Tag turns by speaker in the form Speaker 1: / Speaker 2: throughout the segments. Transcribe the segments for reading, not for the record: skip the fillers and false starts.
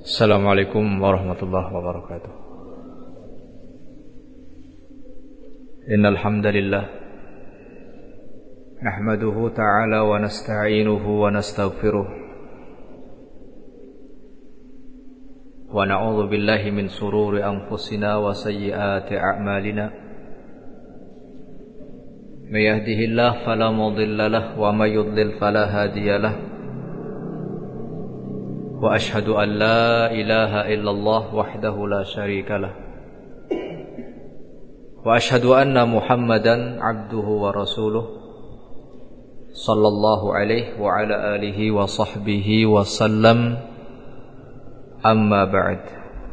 Speaker 1: Assalamualaikum warahmatullahi wabarakatuh. Innal hamdalillah nahmaduhu ta'ala wa nasta'inuhu wa nastaghfiruh wa na'udzu billahi min sururi anfusina wa sayyiati a'malina. May yahdihillahu fala mudilla lahu wa may yudlil fala hadiya lahu. Wa ashhadu an la ilaha illallah wahdahu la syarika lah. Wa ashhadu anna Muhammadan abduhu wa rasuluh sallallahu alaihi wa ala alihi wa sahbihi wa sallam. Amma ba'd.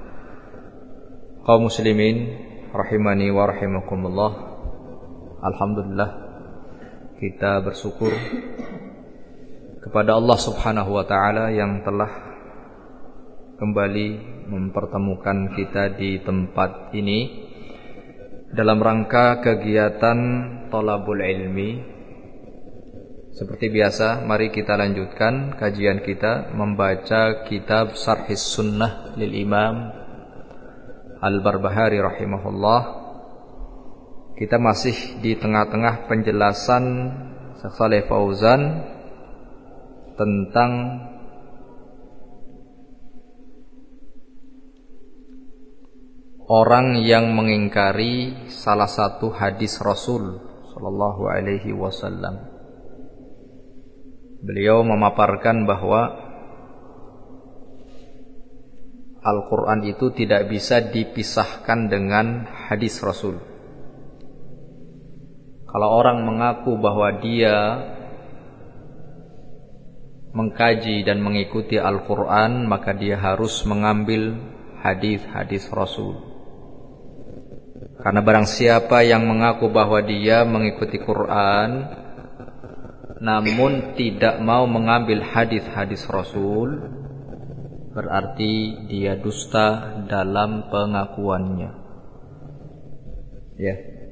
Speaker 1: Kaum muslimin rahimani wa rahimakumullah. Alhamdulillah, kita bersyukur kepada Allah Subhanahu wa taala yang telah kembali mempertemukan kita di tempat ini dalam rangka kegiatan thalabul ilmi. Seperti biasa, mari kita lanjutkan kajian kita membaca kitab Syarhis Sunnah lil Imam Al-Barbahari rahimahullah. Kita masih di tengah-tengah penjelasan Syekh Shalih Fauzan tentang orang yang mengingkari salah satu hadis Rasul sallallahu alaihi wasallam. Beliau memaparkan bahwa Al-Quran itu tidak bisa dipisahkan dengan hadis Rasul. Kalau orang mengaku bahwa dia mengkaji dan mengikuti Al-Quran, maka dia harus mengambil hadis-hadis Rasul. Karena barang siapa yang mengaku bahwa dia mengikuti Quran namun tidak mau mengambil hadis-hadis Rasul, berarti dia dusta dalam pengakuannya. Ya.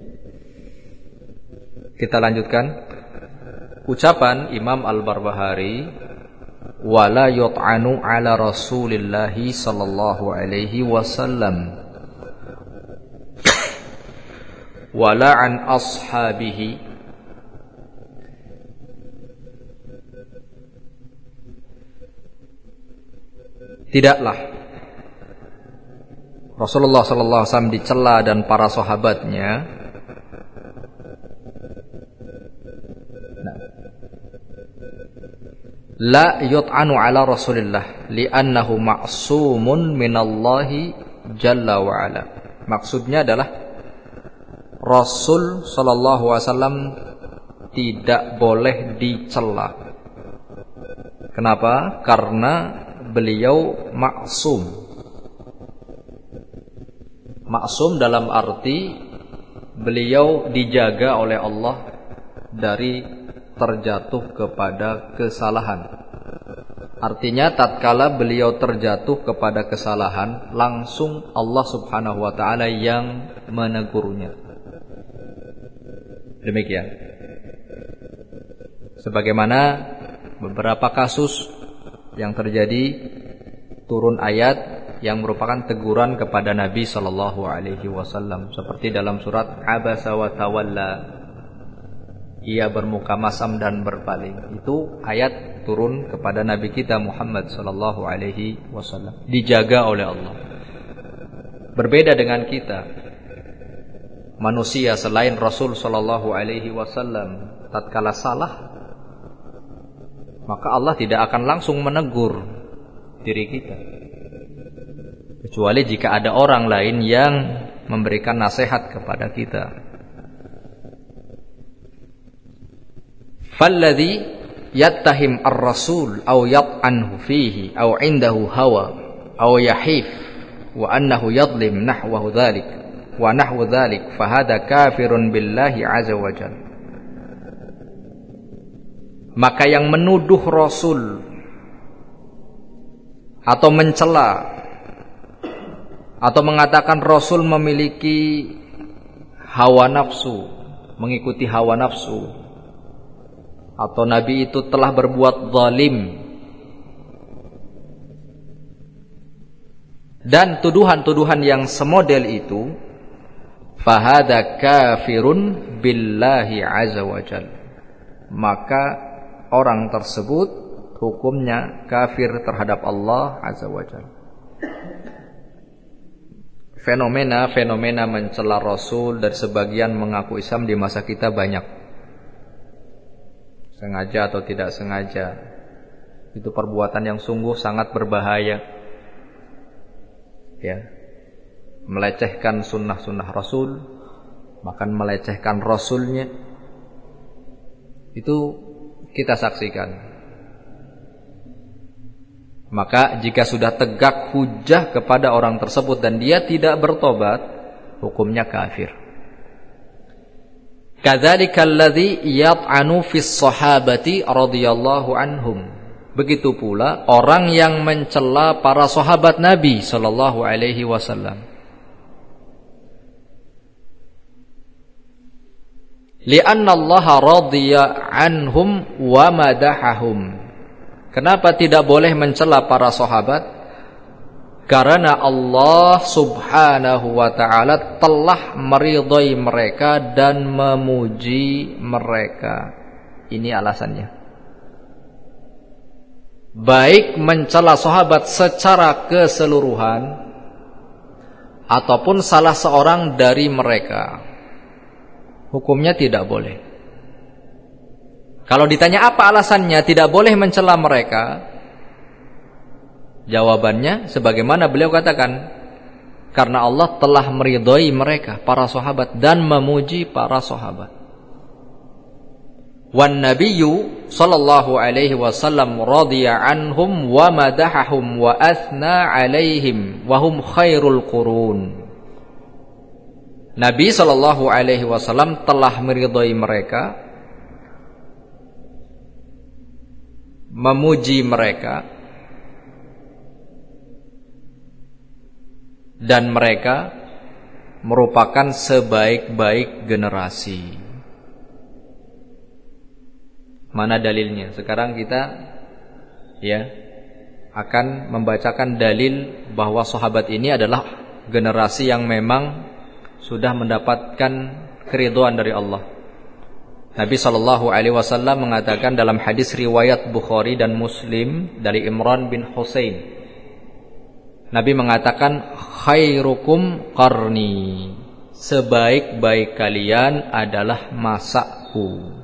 Speaker 1: Kita lanjutkan ucapan Imam Al-Barbahari, wala yut'anu ala Rasulillahi sallallahu alaihi wasallam wala an ashabihi. Tidaklah Rasulullah sallallahu alaihi wasallam dicela dan para sahabatnya la yut'anu ala Rasulillah li'annahu ma'sumun minallahi jalla wa ala. Maksudnya adalah Rasul sallallahu alaihi wasallam tidak boleh dicela. Kenapa? Karena beliau maksum. Maksum dalam arti beliau dijaga oleh Allah dari terjatuh kepada kesalahan. Artinya tatkala beliau terjatuh kepada kesalahan, langsung Allah Subhanahu wa taala yang menegurnya. Demikian. Sebagaimana beberapa kasus yang terjadi, turun ayat yang merupakan teguran kepada Nabi sallallahu alaihi wasallam, seperti dalam surat Abasa wa Tawalla, ia bermuka masam dan berpaling. Itu ayat turun kepada Nabi kita Muhammad sallallahu alaihi wasallam, dijaga oleh Allah. Berbeda dengan kita manusia selain Rasul sallallahu alaihi wasallam, tatkala salah maka Allah tidak akan langsung menegur diri kita, kecuali jika ada orang lain yang memberikan nasihat kepada kita. Falladhi yattahim ar-rasul aw yat'anhu fihi aw 'indahu hawa aw yahif wa annahu yadlim nahwahu dhalik wa nahwu dzalik fahada kafirun billahi azza wa jalla. Maka yang menuduh Rasul atau mencela atau mengatakan Rasul memiliki hawa nafsu, mengikuti hawa nafsu, atau Nabi itu telah berbuat zalim, dan tuduhan-tuduhan yang semodel itu, fahada kafirun billahi azza wajal, maka orang tersebut hukumnya kafir terhadap Allah azza wajal. Fenomena-fenomena mencela Rasul dari sebagian mengaku Islam di masa kita banyak, sengaja atau tidak sengaja. Itu perbuatan yang sungguh sangat berbahaya, ya. Melecehkan sunnah-sunnah Rasul, bahkan melecehkan Rasulnya, itu kita saksikan. Maka jika sudah tegak hujah kepada orang tersebut dan dia tidak bertobat, hukumnya kafir. Kadzalikal ladzi yat'anu fis sahabati radhiyallahu anhum. Begitu pula orang yang mencela para sahabat Nabi sallallahu alaihi wasallam. Li'anna Allah radhiya anhum wa madahahum. Kenapa tidak boleh mencela para sahabat? Karena Allah subhanahu wa ta'ala telah meridhai mereka dan memuji mereka. Ini alasannya. Baik mencela sahabat secara keseluruhan ataupun salah seorang dari mereka, hukumnya tidak boleh. Kalau ditanya apa alasannya tidak boleh mencela mereka, jawabannya sebagaimana beliau katakan, karena Allah telah meridhai mereka, para sahabat, dan memuji para sahabat. Wan nabiyyu sallallahu alaihi wasallam radhiya anhum wa madahahum wa athna alaihim wa hum khairul qurun. Nabi sallallahu alaihi wasallam telah meridhai mereka, memuji mereka, dan mereka merupakan sebaik-baik generasi. Mana dalilnya? Sekarang kita akan membacakan dalil bahwa sahabat ini adalah generasi yang memang sudah mendapatkan keridhaan dari Allah. Nabi SAW mengatakan dalam hadis riwayat Bukhari dan Muslim dari Imran bin Husain, Nabi mengatakan, khairukum qarni, sebaik-baik kalian adalah masaku,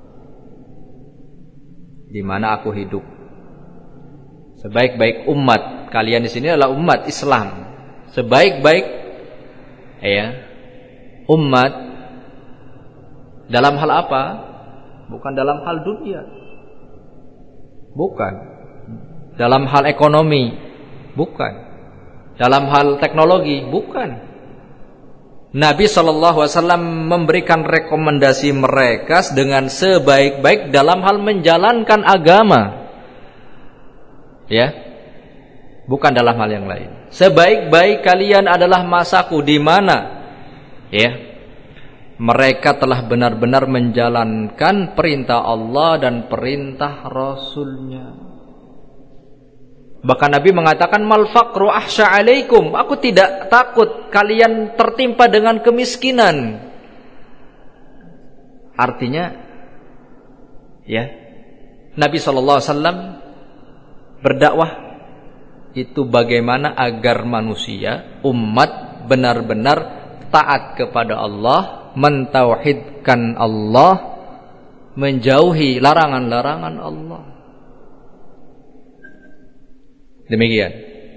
Speaker 1: di mana aku hidup. Sebaik-baik umat kalian di sini adalah umat Islam. Sebaik-baik umat dalam hal apa? Bukan dalam hal dunia, bukan dalam hal ekonomi, bukan dalam hal teknologi, bukan. Nabi SAW memberikan rekomendasi mereka dengan sebaik-baik dalam hal menjalankan agama, bukan dalam hal yang lain. Sebaik-baik kalian adalah masaku, di mana mereka telah benar-benar menjalankan perintah Allah dan perintah Rasulnya. Bahkan Nabi mengatakan, mal faqru ahsya alaikum, aku tidak takut kalian tertimpa dengan kemiskinan. Artinya Nabi SAW berdakwah itu bagaimana agar manusia, umat, benar-benar taat kepada Allah, mentauhidkan Allah, menjauhi larangan-larangan Allah. Demikian.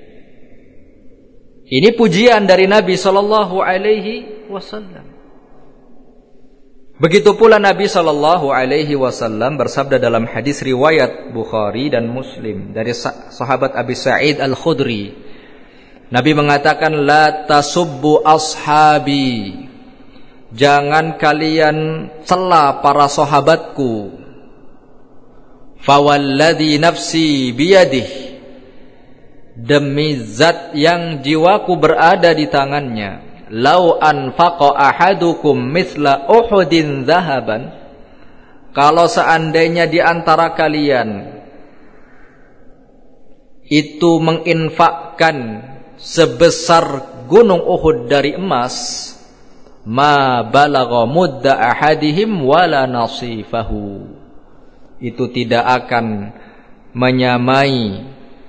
Speaker 1: Ini pujian dari Nabi sallallahu alaihi wasallam. Begitu pula Nabi sallallahu alaihi wasallam bersabda dalam hadis riwayat Bukhari dan Muslim dari sahabat Abi Sa'id Al-Khudri. Nabi mengatakan, la tasubbu ashabi, jangan kalian cela para sahabatku. Fawalladhi nafsi biyadihi, demi zat yang jiwaku berada di tangannya, lau anfaqa ahadukum mithla Uhudin zahaban, kalau seandainya di antara kalian itu menginfakkan sebesar gunung Uhud dari emas, ma balagha mudda ahadihim wala nasifahu, itu tidak akan menyamai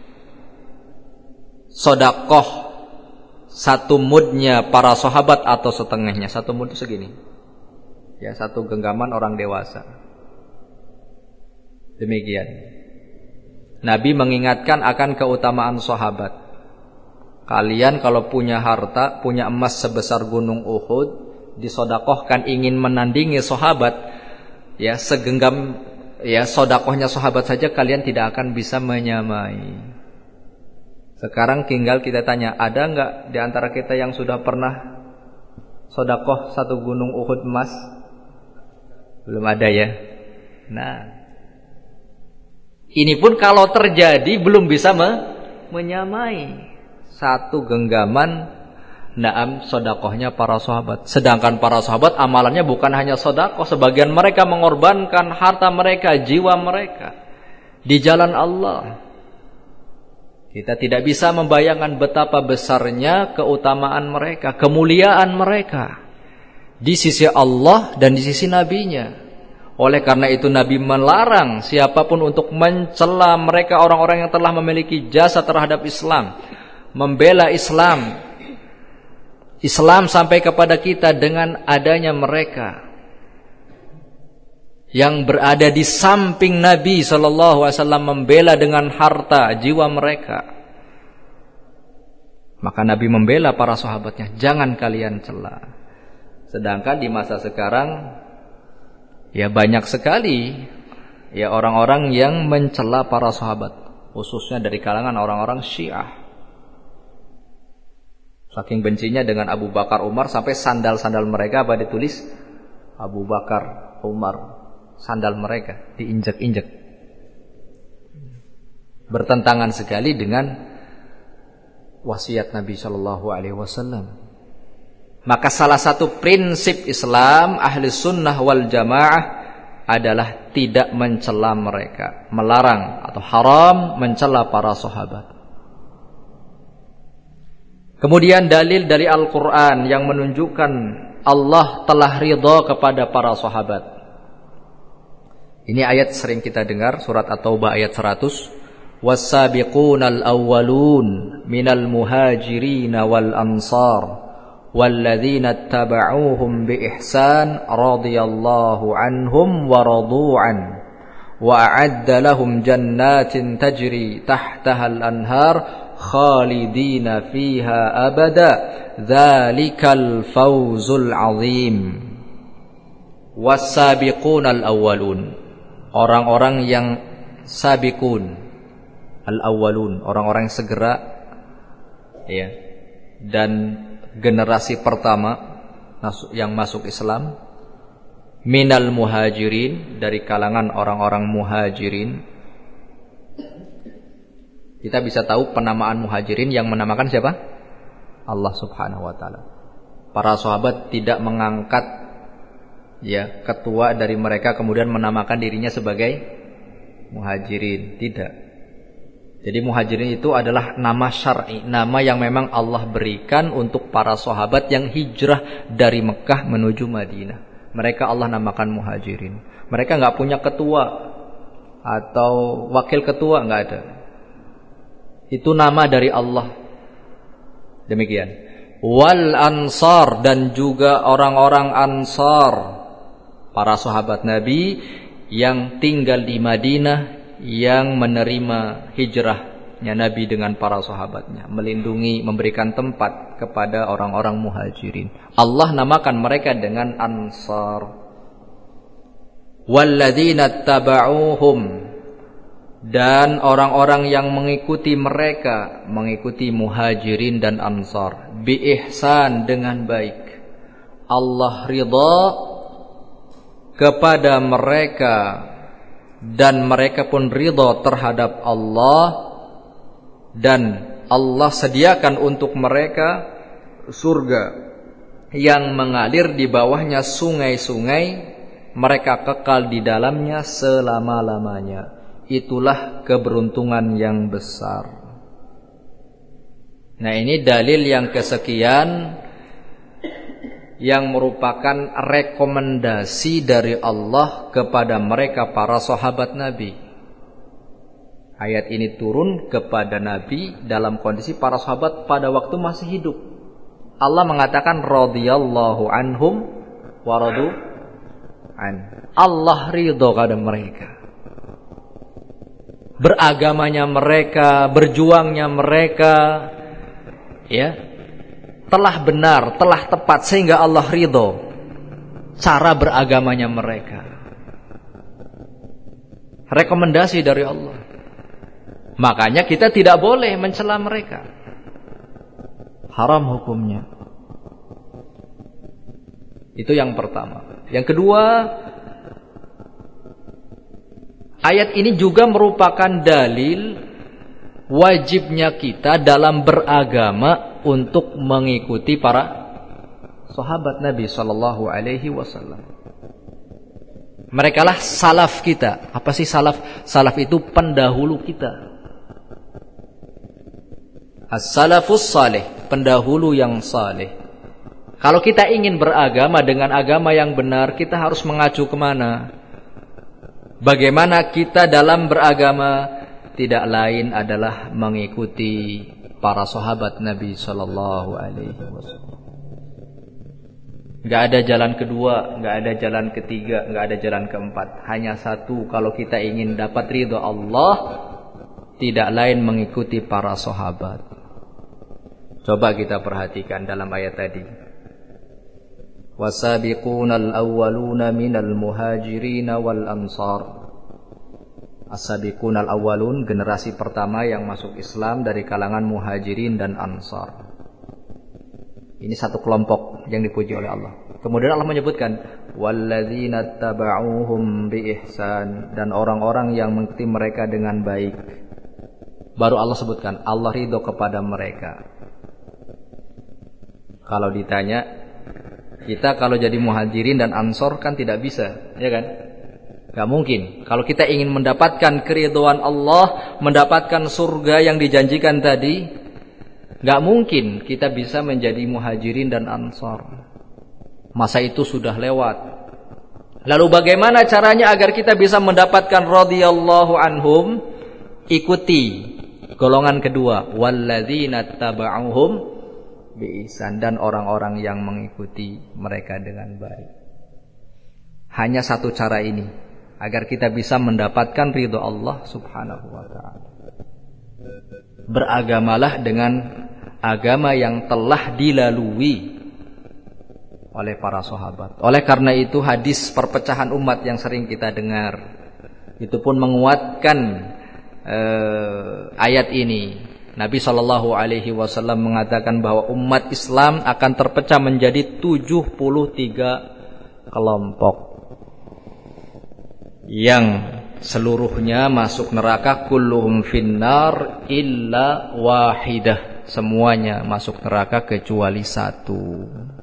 Speaker 1: sedekah satu mudnya para sahabat atau setengahnya. Satu mud itu segini, ya, satu genggaman orang dewasa. Demikian Nabi mengingatkan akan keutamaan sahabat. Kalian kalau punya harta, punya emas sebesar gunung Uhud, disedekahkan ingin menandingi sahabat, ya, segenggam, ya, sedekahnya sahabat saja kalian tidak akan bisa menyamai. Sekarang tinggal kita tanya, ada enggak di antara kita yang sudah pernah sedekah satu gunung Uhud emas? Belum ada, ya. Nah, ini pun kalau terjadi belum bisa menyamai satu genggaman naam sedekahnya para sahabat. Sedangkan para sahabat amalannya bukan hanya sedekah, sebagian mereka mengorbankan harta mereka, jiwa mereka di jalan Allah. Kita tidak bisa membayangkan betapa besarnya keutamaan mereka, kemuliaan mereka di sisi Allah dan di sisi nabinya. Oleh karena itu Nabi melarang siapapun untuk mencela mereka, orang-orang yang telah memiliki jasa terhadap Islam, membela Islam. Islam sampai kepada kita dengan adanya mereka yang berada di samping Nabi SAW, membela dengan harta jiwa mereka. Maka Nabi membela para sahabatnya, jangan kalian cela. Sedangkan di masa sekarang, ya, banyak sekali, ya, orang-orang yang mencela para sahabat, khususnya dari kalangan orang-orang Syiah. Saking bencinya dengan Abu Bakar, Umar, sampai sandal-sandal mereka apa ditulis Abu Bakar, Umar. Sandal mereka diinjak-injak. Bertentangan sekali dengan wasiat Nabi Shallallahu Alaihi Wasallam. Maka salah satu prinsip Islam ahli sunnah wal jamaah adalah tidak mencela mereka, melarang atau haram mencela para sahabat. Kemudian dalil dari Al-Quran yang menunjukkan Allah telah ridha kepada para sahabat. Ini ayat sering kita dengar, surat At-Taubah ayat 100. Was-sabiqunal awwalun minal muhajirin wal ansar walladzina ittaba'uuhum bi ihsan radhiyallahu anhum wa radu an wa a'adda lahum jannatin tajri tahtaha al-anhar khalidina fiha abada dzalikal fawzul azim. Was-sabiqunal awwalun, orang-orang yang sabiqun, al-awwalun, orang-orang yang segera, ya, dan generasi pertama yang masuk Islam, minal muhajirin, dari kalangan orang-orang muhajirin. Kita bisa tahu penamaan muhajirin yang menamakan siapa? Allah Subhanahu wa taala. Para sahabat tidak mengangkat, ya, ketua dari mereka kemudian menamakan dirinya sebagai muhajirin, tidak. Jadi muhajirin itu adalah nama syar'i, nama yang memang Allah berikan untuk para sahabat yang hijrah dari Mekah menuju Madinah. Mereka Allah namakan muhajirin. Mereka enggak punya ketua atau wakil ketua, enggak ada. Itu nama dari Allah. Demikian. Wal ansar, dan juga orang-orang ansar, para sahabat Nabi yang tinggal di Madinah, yang menerima hijrahnya Nabi dengan para sahabatnya, melindungi, memberikan tempat kepada orang-orang muhajirin. Allah namakan mereka dengan ansar. Walladzina taba'uuhum, dan orang-orang yang mengikuti mereka, mengikuti muhajirin dan ansar, bi ihsan, dengan baik. Allah ridha kepada mereka dan mereka pun ridha terhadap Allah, dan Allah sediakan untuk mereka surga yang mengalir di bawahnya sungai-sungai, mereka kekal di dalamnya selama-lamanya. Itulah keberuntungan yang besar. Nah, ini dalil yang kesekian yang merupakan rekomendasi dari Allah kepada mereka para sahabat Nabi. Ayat ini turun kepada Nabi dalam kondisi para sahabat pada waktu masih hidup. Allah mengatakan radhiyallahu anhum wa radu an. Allah ridho kepada mereka. Beragamanya mereka, berjuangnya mereka, ya, telah benar, telah tepat sehingga Allah ridho cara beragamanya mereka. Rekomendasi dari Allah. Makanya kita tidak boleh mencela mereka. Haram hukumnya. Itu yang pertama. Yang kedua, ayat ini juga merupakan dalil wajibnya kita dalam beragama untuk mengikuti para sahabat Nabi sallallahu alaihi wasallam. Merekalah salaf kita. Apa sih salaf? Salaf itu pendahulu kita. As-salafus salih, pendahulu yang saleh. Kalau kita ingin beragama dengan agama yang benar, kita harus mengacu kemana? Bagaimana kita dalam beragama? Tidak lain adalah mengikuti para sahabat Nabi sallallahu alaihi wasallam. Enggak ada jalan kedua, enggak ada jalan ketiga, enggak ada jalan keempat. Hanya satu, kalau kita ingin dapat ridha Allah, tidak lain mengikuti para sahabat. Coba kita perhatikan dalam ayat tadi. Wasabiqunal awwaluna minal muhajirin wal ansar. As-sabiqunal awwalun, generasi pertama yang masuk Islam dari kalangan muhajirin dan ansar. Ini satu kelompok yang dipuji oleh Allah. Kemudian Allah menyebutkan walladzina taba'uhum biihsan, dan orang-orang yang mengikuti mereka dengan baik. Baru Allah sebutkan Allah ridho kepada mereka. Kalau ditanya, kita kalau jadi muhajirin dan ansor kan tidak bisa, ya kan? Gak mungkin. Kalau kita ingin mendapatkan keridhaan Allah, mendapatkan surga yang dijanjikan tadi, gak mungkin kita bisa menjadi muhajirin dan ansor. Masa itu sudah lewat. Lalu bagaimana caranya agar kita bisa mendapatkan radhiyallahu anhum? Ikuti golongan kedua, walladzina taba'uhum biihsan, dan orang-orang yang mengikuti mereka dengan baik. Hanya satu cara ini agar kita bisa mendapatkan ridha Allah subhanahu wa ta'ala. Beragamalah dengan agama yang telah dilalui oleh para sahabat. Oleh karena itu hadis perpecahan umat yang sering kita dengar itu pun menguatkan ayat ini. Nabi sallallahu alaihi wasallam mengatakan bahwa umat Islam akan terpecah menjadi 73 kelompok yang seluruhnya masuk neraka, kulluhum finnar illa wahidah, semuanya masuk neraka kecuali satu.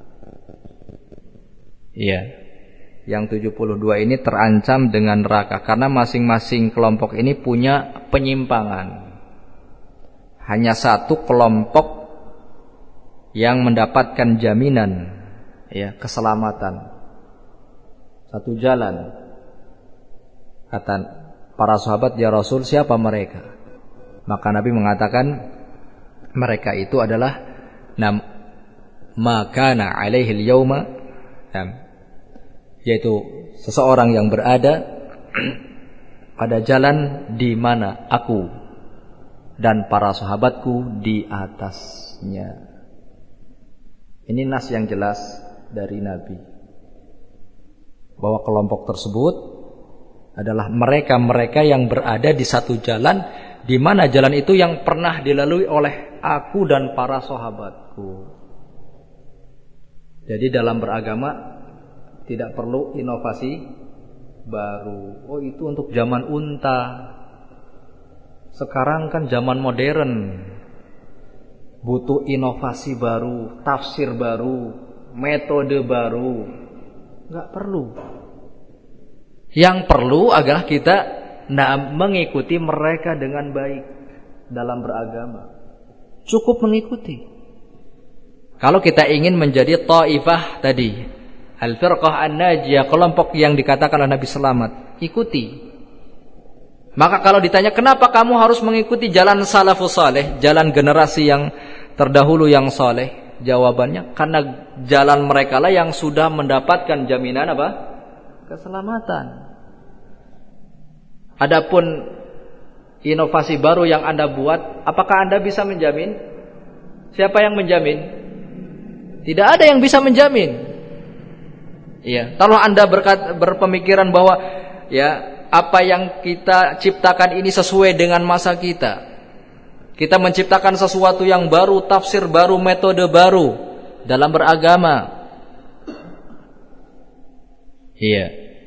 Speaker 1: Iya. Yang 72 ini terancam dengan neraka karena masing-masing kelompok ini punya penyimpangan. Hanya satu kelompok yang mendapatkan jaminan, ya, keselamatan. Satu jalan. Kata para sahabat, ya Rasul, siapa mereka? Maka Nabi mengatakan mereka itu adalah makana alaihil yauma, yaitu seseorang yang berada pada jalan di mana aku dan para sahabatku di atasnya. Ini nas yang jelas dari Nabi bahwa kelompok tersebut adalah mereka-mereka yang berada di satu jalan, di mana jalan itu yang pernah dilalui oleh aku dan para sahabatku. Jadi dalam beragama tidak perlu inovasi baru. Oh, itu untuk zaman unta. Sekarang kan zaman modern, butuh inovasi baru, tafsir baru, metode baru. Enggak perlu. Yang perlu adalah kita mengikuti mereka dengan baik dalam beragama. Cukup mengikuti. Kalau kita ingin menjadi ta'ifah tadi, al-firqah an-najiyah, kelompok yang dikatakan oleh Nabi selamat, ikuti. Maka kalau ditanya kenapa kamu harus mengikuti jalan salafus saleh, jalan generasi yang terdahulu yang saleh, jawabannya karena jalan mereka lah yang sudah mendapatkan jaminan apa? Keselamatan. Adapun inovasi baru yang Anda buat, apakah Anda bisa menjamin? Siapa yang menjamin? Tidak ada yang bisa menjamin. Iya, kalau Anda berpemikiran bahwa ya apa yang kita ciptakan ini sesuai dengan masa kita. Kita menciptakan sesuatu yang baru, tafsir baru, metode baru dalam beragama. Iya.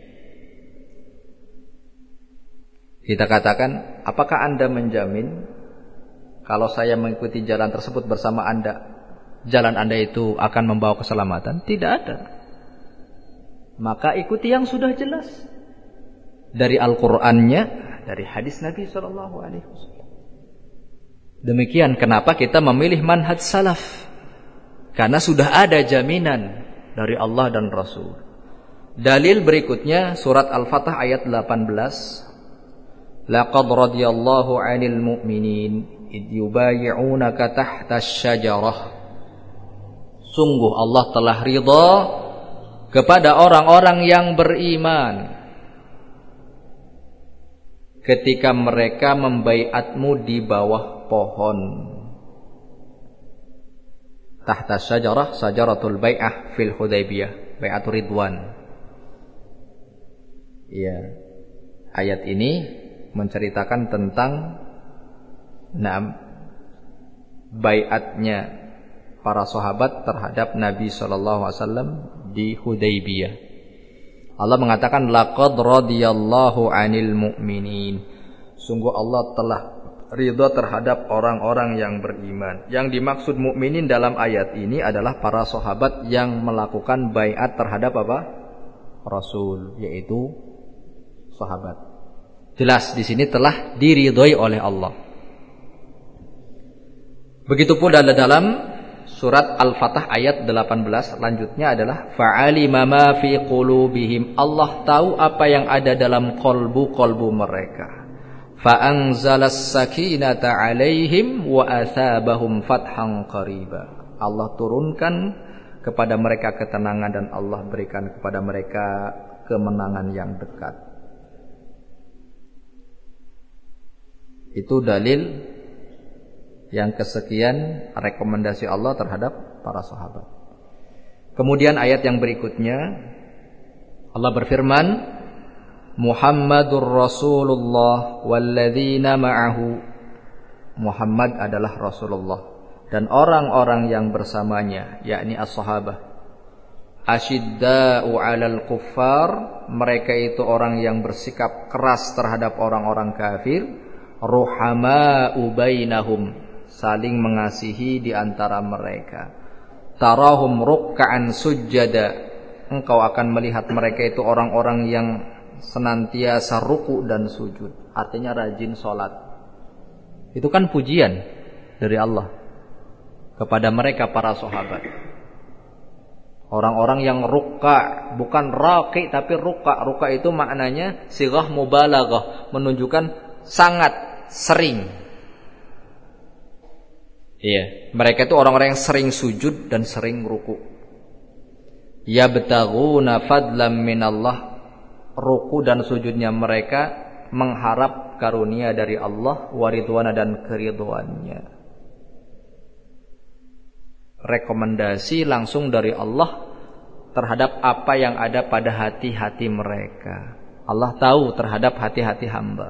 Speaker 1: Kita katakan, apakah Anda menjamin kalau saya mengikuti jalan tersebut bersama Anda, jalan Anda itu akan membawa keselamatan? Tidak ada. Maka ikuti yang sudah jelas dari Al-Qur'annya, dari hadis Nabi SAW. Demikian kenapa kita memilih manhaj salaf, karena sudah ada jaminan dari Allah dan Rasul. Dalil berikutnya surat Al-Fatah ayat 18. Laqad radiyallahu 'anil mu'minin id yubayyi'unaka tahta asy-syajarah. Sungguh Allah telah ridha kepada orang-orang yang beriman ketika mereka membaiatmu di bawah pohon. Tahta syajarah, syajaratul bai'ah fil Hudaybiyah, bai'atur ridwan. Iya. Ayat ini menceritakan tentang baiatnya para sahabat terhadap Nabi SAW di Hudaybiyah. Allah mengatakan laqad radiyallahu 'anil mu'minin. Sungguh Allah telah ridha terhadap orang-orang yang beriman. Yang dimaksud mukminin dalam ayat ini adalah para sahabat yang melakukan baiat terhadap apa? Rasul, yaitu sahabat. Jelas di sini telah diridhoi oleh Allah. Begitu pula dalam surat Al-Fatah ayat 18 lanjutnya adalah fa'alima ma fi qulubihim. Allah tahu apa yang ada dalam kolbu-kolbu mereka. Fa'anzalas sakinata 'alaihim wa athabahum fathan qariba. Allah turunkan kepada mereka ketenangan dan Allah berikan kepada mereka kemenangan yang dekat. Itu dalil yang kesekian rekomendasi Allah terhadap para sahabat. Kemudian ayat yang berikutnya Allah berfirman, Muhammadur Rasulullah walladzina ma'ahu. Muhammad adalah Rasulullah dan orang-orang yang bersamanya, yakni as-sahabah. Asyidda'u 'alal kuffar, mereka itu orang yang bersikap keras terhadap orang-orang kafir. Ruhama'u bainahum, saling mengasihi di antara mereka. Tarahum ruk'an sujjada, engkau akan melihat mereka itu orang-orang yang senantiasa ruku dan sujud, artinya rajin sholat. Itu kan pujian dari Allah kepada mereka para sahabat. Orang-orang yang ruk'a, bukan raqi tapi ruk'a. Ruk'a itu maknanya sighah mubalaghah, menunjukkan sangat sering. Iya, mereka itu orang-orang yang sering sujud dan sering ruku. Yabtaghuna fadlam minallah, ruku dan sujudnya mereka mengharap karunia dari Allah, waridwana dan keridhoannya. Rekomendasi langsung dari Allah terhadap apa yang ada pada hati-hati mereka. Allah tahu terhadap hati-hati hamba.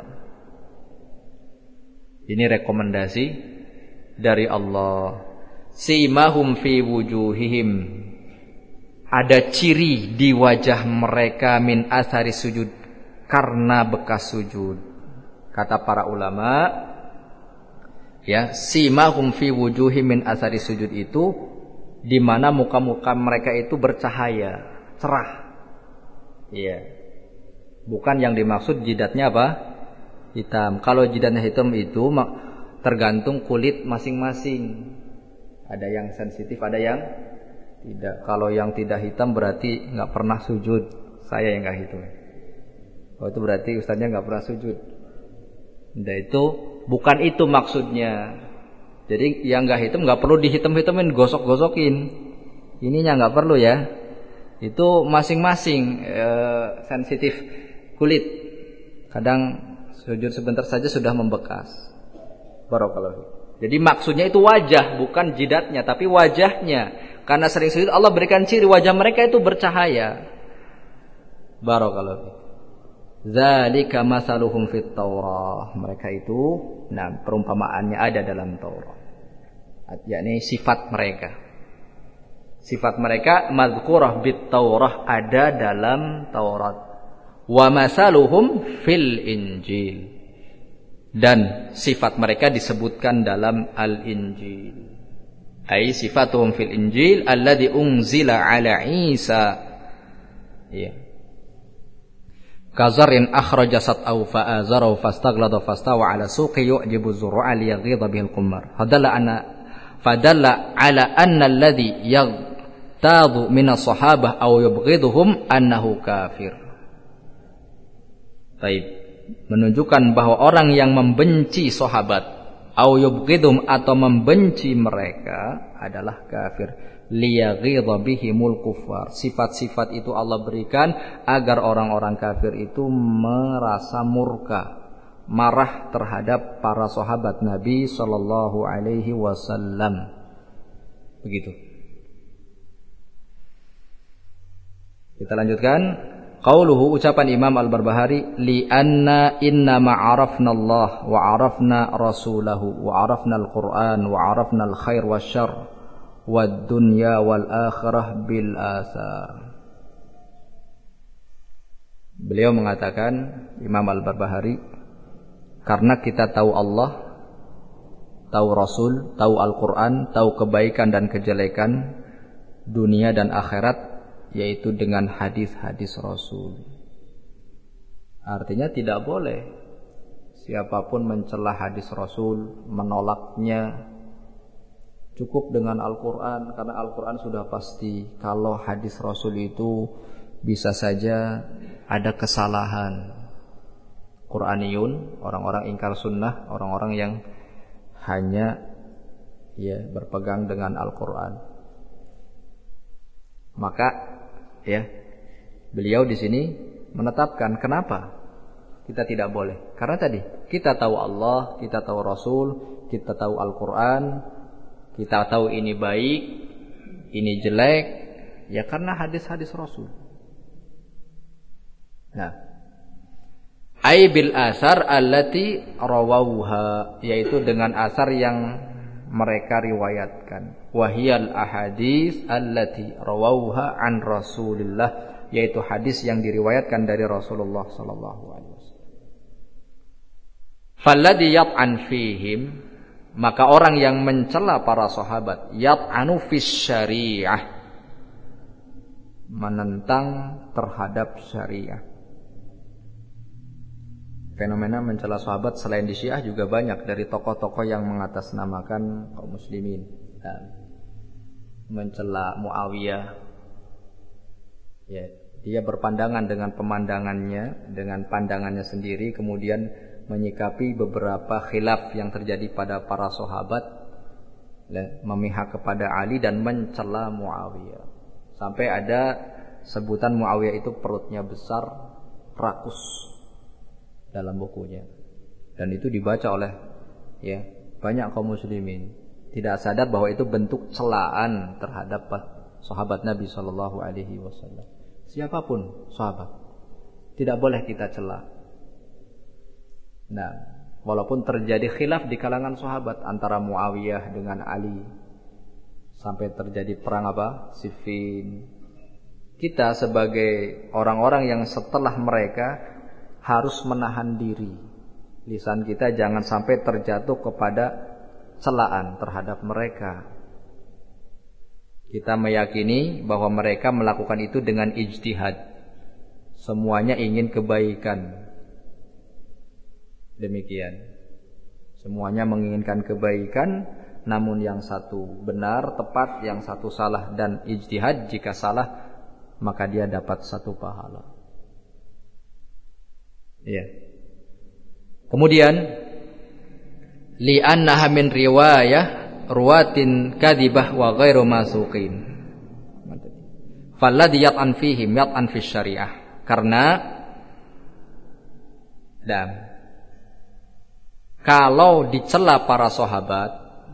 Speaker 1: Ini rekomendasi dari Allah. Simahum fi wujuhihim, ada ciri di wajah mereka min athari sujud, karena bekas sujud. Kata para ulama, ya, simahum fi wujuhihim min athari sujud itu di mana muka-muka mereka itu bercahaya, cerah. Iya. Bukan yang dimaksud jidatnya apa? Hitam. Kalau jidatnya hitam itu tergantung kulit masing-masing. Ada yang sensitif, ada yang tidak. Kalau yang tidak hitam berarti nggak pernah sujud. Saya yang nggak hitam. Oh, itu berarti ustaznya nggak pernah sujud. Nah, itu bukan itu maksudnya. Jadi yang nggak hitam nggak perlu dihitam-hitamin, gosok-gosokin. Ininya nggak perlu ya. Itu masing-masing sensitif kulit. Kadang sujud sebentar saja sudah membekas. Barakallahu. Jadi maksudnya itu wajah, bukan jidatnya, tapi wajahnya. Karena sering sujud Allah berikan ciri wajah mereka itu bercahaya. Barakallahu. Dzalika masaluhum fit Taurah. Mereka itu, perumpamaannya ada dalam Taurat. Yakni sifat mereka. Sifat mereka mazkurah bit Taurah, ada dalam Taurat. Wa masaluhum fil Injil. Dan sifat mereka disebutkan dalam Al-Injil. Ai sifatuhum fil Injil alladzi unzila ala Isa. Ya. Kazarin akhraja sat'ahu fa'azarahu fastaghlada fastawa ala suqi yu'jibu zur'a liyaghidha bihil qummar. Fadalla ala anna alladhi yaghtadhu min as-sahabah aw yubghiduhum annahu kafir. Baik. Menunjukkan bahwa orang yang membenci sahabat au yubghidhum atau membenci mereka adalah kafir. Liyaghidha bihimul kuffar. Sifat-sifat itu Allah berikan agar orang-orang kafir itu merasa murka, marah terhadap para sahabat Nabi sallallahu alaihi wasallam. Begitu. Kita lanjutkan. Qauluhu, ucapan Imam Al-Barbahari, li'anna inna ma'arafna Allah wa 'arafna rasulahu wa 'arafna al-Qur'an wa 'arafna al-khair wasyarr wad dunya wal akhirah bil asar. Beliau mengatakan, Imam Al-Barbahari, karena kita tahu Allah, tahu Rasul, tahu Al-Qur'an, tahu kebaikan dan kejelekan dunia dan akhirat, yaitu dengan hadis-hadis Rasul. Artinya tidak boleh siapapun mencela hadis Rasul, menolaknya. Cukup dengan Al-Quran, karena Al-Quran sudah pasti. Kalau hadis Rasul itu bisa saja ada kesalahan. Quraniyun, orang-orang ingkar sunnah, orang-orang yang hanya berpegang dengan Al-Quran. Maka beliau di sini menetapkan kenapa kita tidak boleh. Karena tadi kita tahu Allah, kita tahu Rasul, kita tahu Al-Quran, kita tahu ini baik, ini jelek, ya karena hadis-hadis Rasul. Nah, ai bil asar allati rawauha, yaitu dengan asar yang mereka riwayatkan. Wahiyal ahadis allati rawauha an Rasulillah, yaitu hadis yang diriwayatkan dari Rasulullah sallallahu alaihi wasallam. Falladhi yat'an fihim, maka orang yang mencela para sahabat, yat'anu fis syariah, menentang terhadap syariah. Fenomena mencela sahabat selain di Syiah juga banyak dari tokoh-tokoh yang mengatasnamakan kaum muslimin. Mencela Muawiyah, dia berpandangan dengan pemandangannya, dengan pandangannya sendiri, kemudian menyikapi beberapa khilaf yang terjadi pada para sahabat, memihak kepada Ali dan mencela Muawiyah. Sampai ada sebutan Muawiyah itu perutnya besar, rakus dalam bukunya. Dan itu dibaca oleh banyak kaum muslimin. Tidak sadar bahwa itu bentuk celaan terhadap sahabat Nabi sallallahu alaihi wasallam. Siapapun sahabat, tidak boleh kita cela. Nah, walaupun terjadi khilaf di kalangan sahabat antara Muawiyah dengan Ali, sampai terjadi perang Siffin. Kita sebagai orang-orang yang setelah mereka harus menahan diri. Lisan kita jangan sampai terjatuh kepada celaan terhadap mereka. Kita meyakini bahwa mereka melakukan itu dengan ijtihad. Semuanya ingin kebaikan. Demikian. Semuanya menginginkan kebaikan, namun yang satu benar, tepat, yang satu salah dan ijtihad. Jika salah, maka dia dapat satu pahala. Ya. Kemudian li'annaha min riwayah ruwatin kadhibah wa ghairu masuqin. Falladhi yat'an fihim yat'an fi syariah. Karena kalau dicela para sahabat,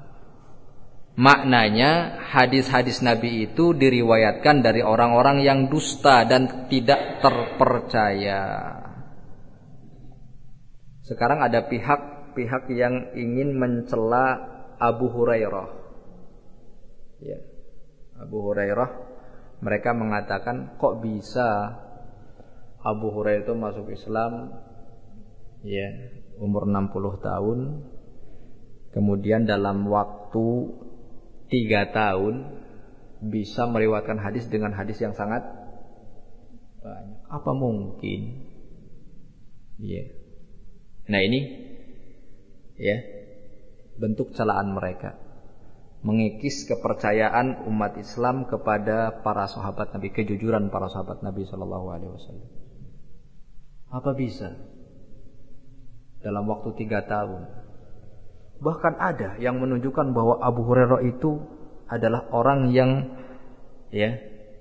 Speaker 1: maknanya hadis-hadis Nabi itu diriwayatkan dari orang-orang yang dusta dan tidak terpercaya. Sekarang ada pihak yang ingin mencela Abu Hurairah. Ya. Abu Hurairah, mereka mengatakan kok bisa Abu Hurairah itu masuk Islam ya, umur 60 tahun. Kemudian dalam waktu 3 tahun bisa meriwayatkan hadis dengan hadis yang sangat banyak. Apa mungkin? Ya. Nah ini ya, bentuk celaan mereka, mengikis kepercayaan umat Islam kepada para sahabat Nabi, kejujuran para sahabat Nabi sallallahu alaihi wasallam. Apa bisa dalam waktu 3 tahun? Bahkan ada yang menunjukkan bahwa Abu Hurairah itu adalah orang yang ya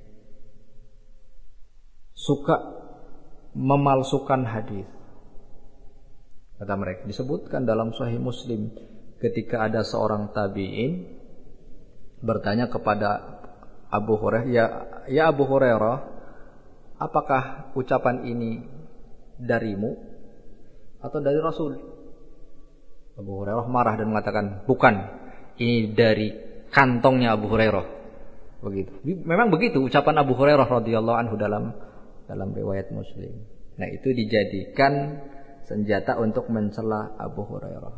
Speaker 1: suka memalsukan hadis. Kata mereka, disebutkan dalam Sahih Muslim ketika ada seorang tabi'in bertanya kepada Abu Hurairah, ya Abu Hurairah, apakah ucapan ini darimu atau dari Rasul? Abu Hurairah marah dan mengatakan, bukan, ini dari kantongnya Abu Hurairah. Begitu. Memang begitu ucapan Abu Hurairah radhiyallahu anhu dalam riwayat Muslim. Nah, itu dijadikan senjata untuk mencela Abu Hurairah.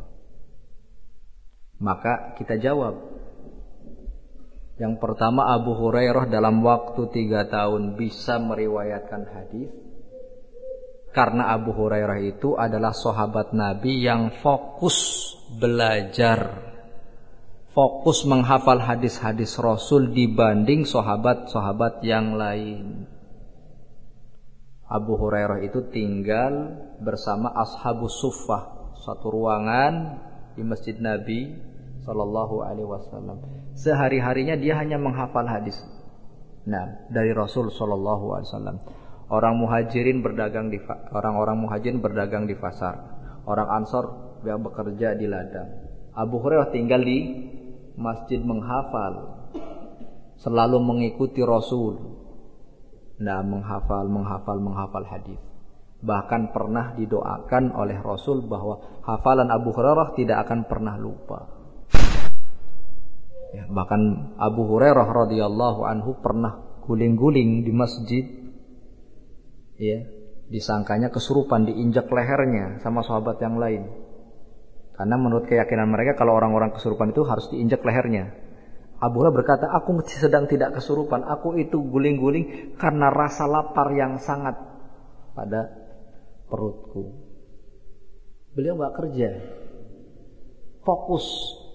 Speaker 1: Maka kita jawab. Yang pertama, Abu Hurairah dalam waktu 3 tahun bisa meriwayatkan hadis karena Abu Hurairah itu adalah sahabat Nabi yang fokus belajar, fokus menghafal hadis-hadis Rasul dibanding sahabat-sahabat yang lain. Abu Hurairah itu tinggal bersama ashabus suffah, satu ruangan di Masjid Nabi sallallahu alaihi wasallam. Sehari-harinya dia hanya menghafal hadis. Nah, dari Rasul sallallahu alaihi wasallam. Orang-orang muhajirin berdagang di pasar. Orang Ansor yang bekerja di ladang. Abu Hurairah tinggal di masjid menghafal. Selalu mengikuti Rasul. Nah, menghafal hadis. Bahkan pernah didoakan oleh Rasul bahwa hafalan Abu Hurairah tidak akan pernah lupa. Ya, bahkan Abu Hurairah radhiyallahu anhu pernah guling-guling di masjid. Ya, disangkanya kesurupan, diinjak lehernya sama sahabat yang lain. Karena menurut keyakinan mereka kalau orang-orang kesurupan itu harus diinjak lehernya. Abu Hurairah berkata, aku sedang tidak kesurupan, aku itu guling-guling karena rasa lapar yang sangat pada perutku. Beliau gak kerja, fokus.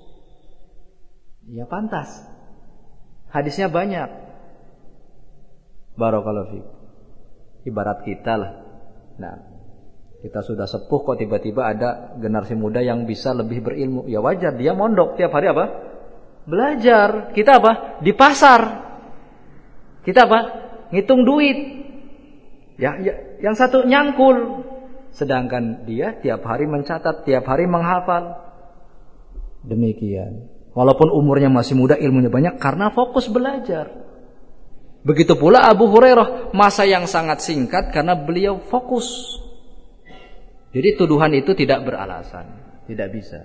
Speaker 1: Ya pantas, hadisnya banyak. Barakallahu fiik. Ibarat kita lah. Nah, kita sudah sepuh kok tiba-tiba ada generasi muda yang bisa lebih berilmu. Ya wajar, dia mondok tiap hari apa? Belajar. Kita apa? Di pasar. Kita apa? Ngitung duit. Ya, yang satu nyangkul. Sedangkan dia tiap hari mencatat, tiap hari menghafal. Demikian. Walaupun umurnya masih muda, ilmunya banyak karena fokus belajar. Begitu pula Abu Hurairah, masa yang sangat singkat karena beliau fokus. Jadi tuduhan itu tidak beralasan, tidak bisa.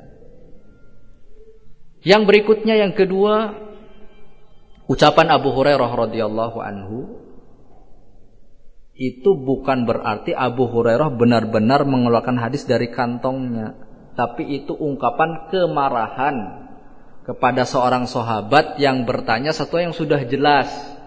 Speaker 1: Yang berikutnya, yang kedua, ucapan Abu Hurairah radhiyallahu anhu itu bukan berarti Abu Hurairah benar-benar mengeluarkan hadis dari kantongnya, tapi itu ungkapan kemarahan kepada seorang sahabat yang bertanya sesuatu yang sudah jelas.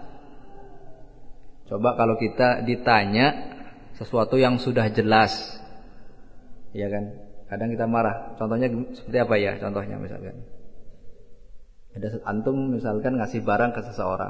Speaker 1: Coba kalau kita ditanya sesuatu yang sudah jelas, ya kan? Kadang kita marah. Contohnya seperti apa ya? Contohnya misalkan. Ada antum misalkan ngasih barang ke seseorang.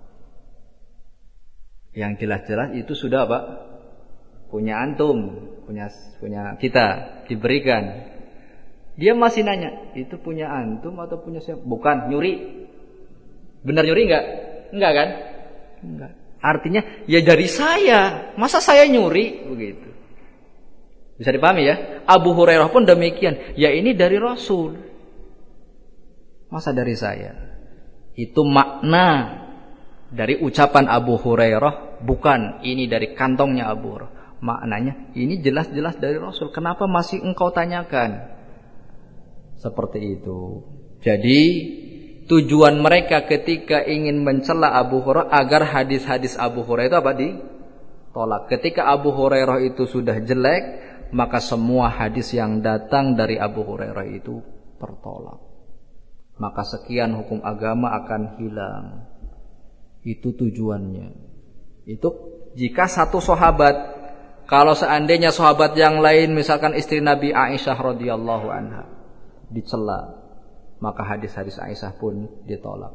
Speaker 1: Yang jelas-jelas itu sudah apa? Punya antum, punya kita, diberikan. Dia masih nanya, itu punya antum atau punya siapa? Bukan, nyuri. Benar nyuri enggak? Enggak kan? Enggak. Artinya ya dari saya. Masa saya nyuri? Begitu. Bisa dipahami ya? Abu Hurairah pun demikian. Ya ini dari Rasul. Masa dari saya? Itu makna dari ucapan Abu Hurairah. Bukan ini dari kantongnya Abu Hurairah. Maknanya ini jelas-jelas dari Rasul. Kenapa masih engkau tanyakan? Seperti itu. Jadi tujuan mereka ketika ingin mencela Abu Hurairah agar hadis-hadis Abu Hurairah itu apa? Ditolak. Ketika Abu Hurairah itu sudah jelek, maka semua hadis yang datang dari Abu Hurairah itu tertolak. Maka sekian hukum agama akan hilang. Itu tujuannya. Itu jika satu sahabat. Kalau seandainya sahabat yang lain, misalkan istri Nabi Aisyah radhiyallahu anha, dicela, maka hadis-hadis Aisyah pun ditolak.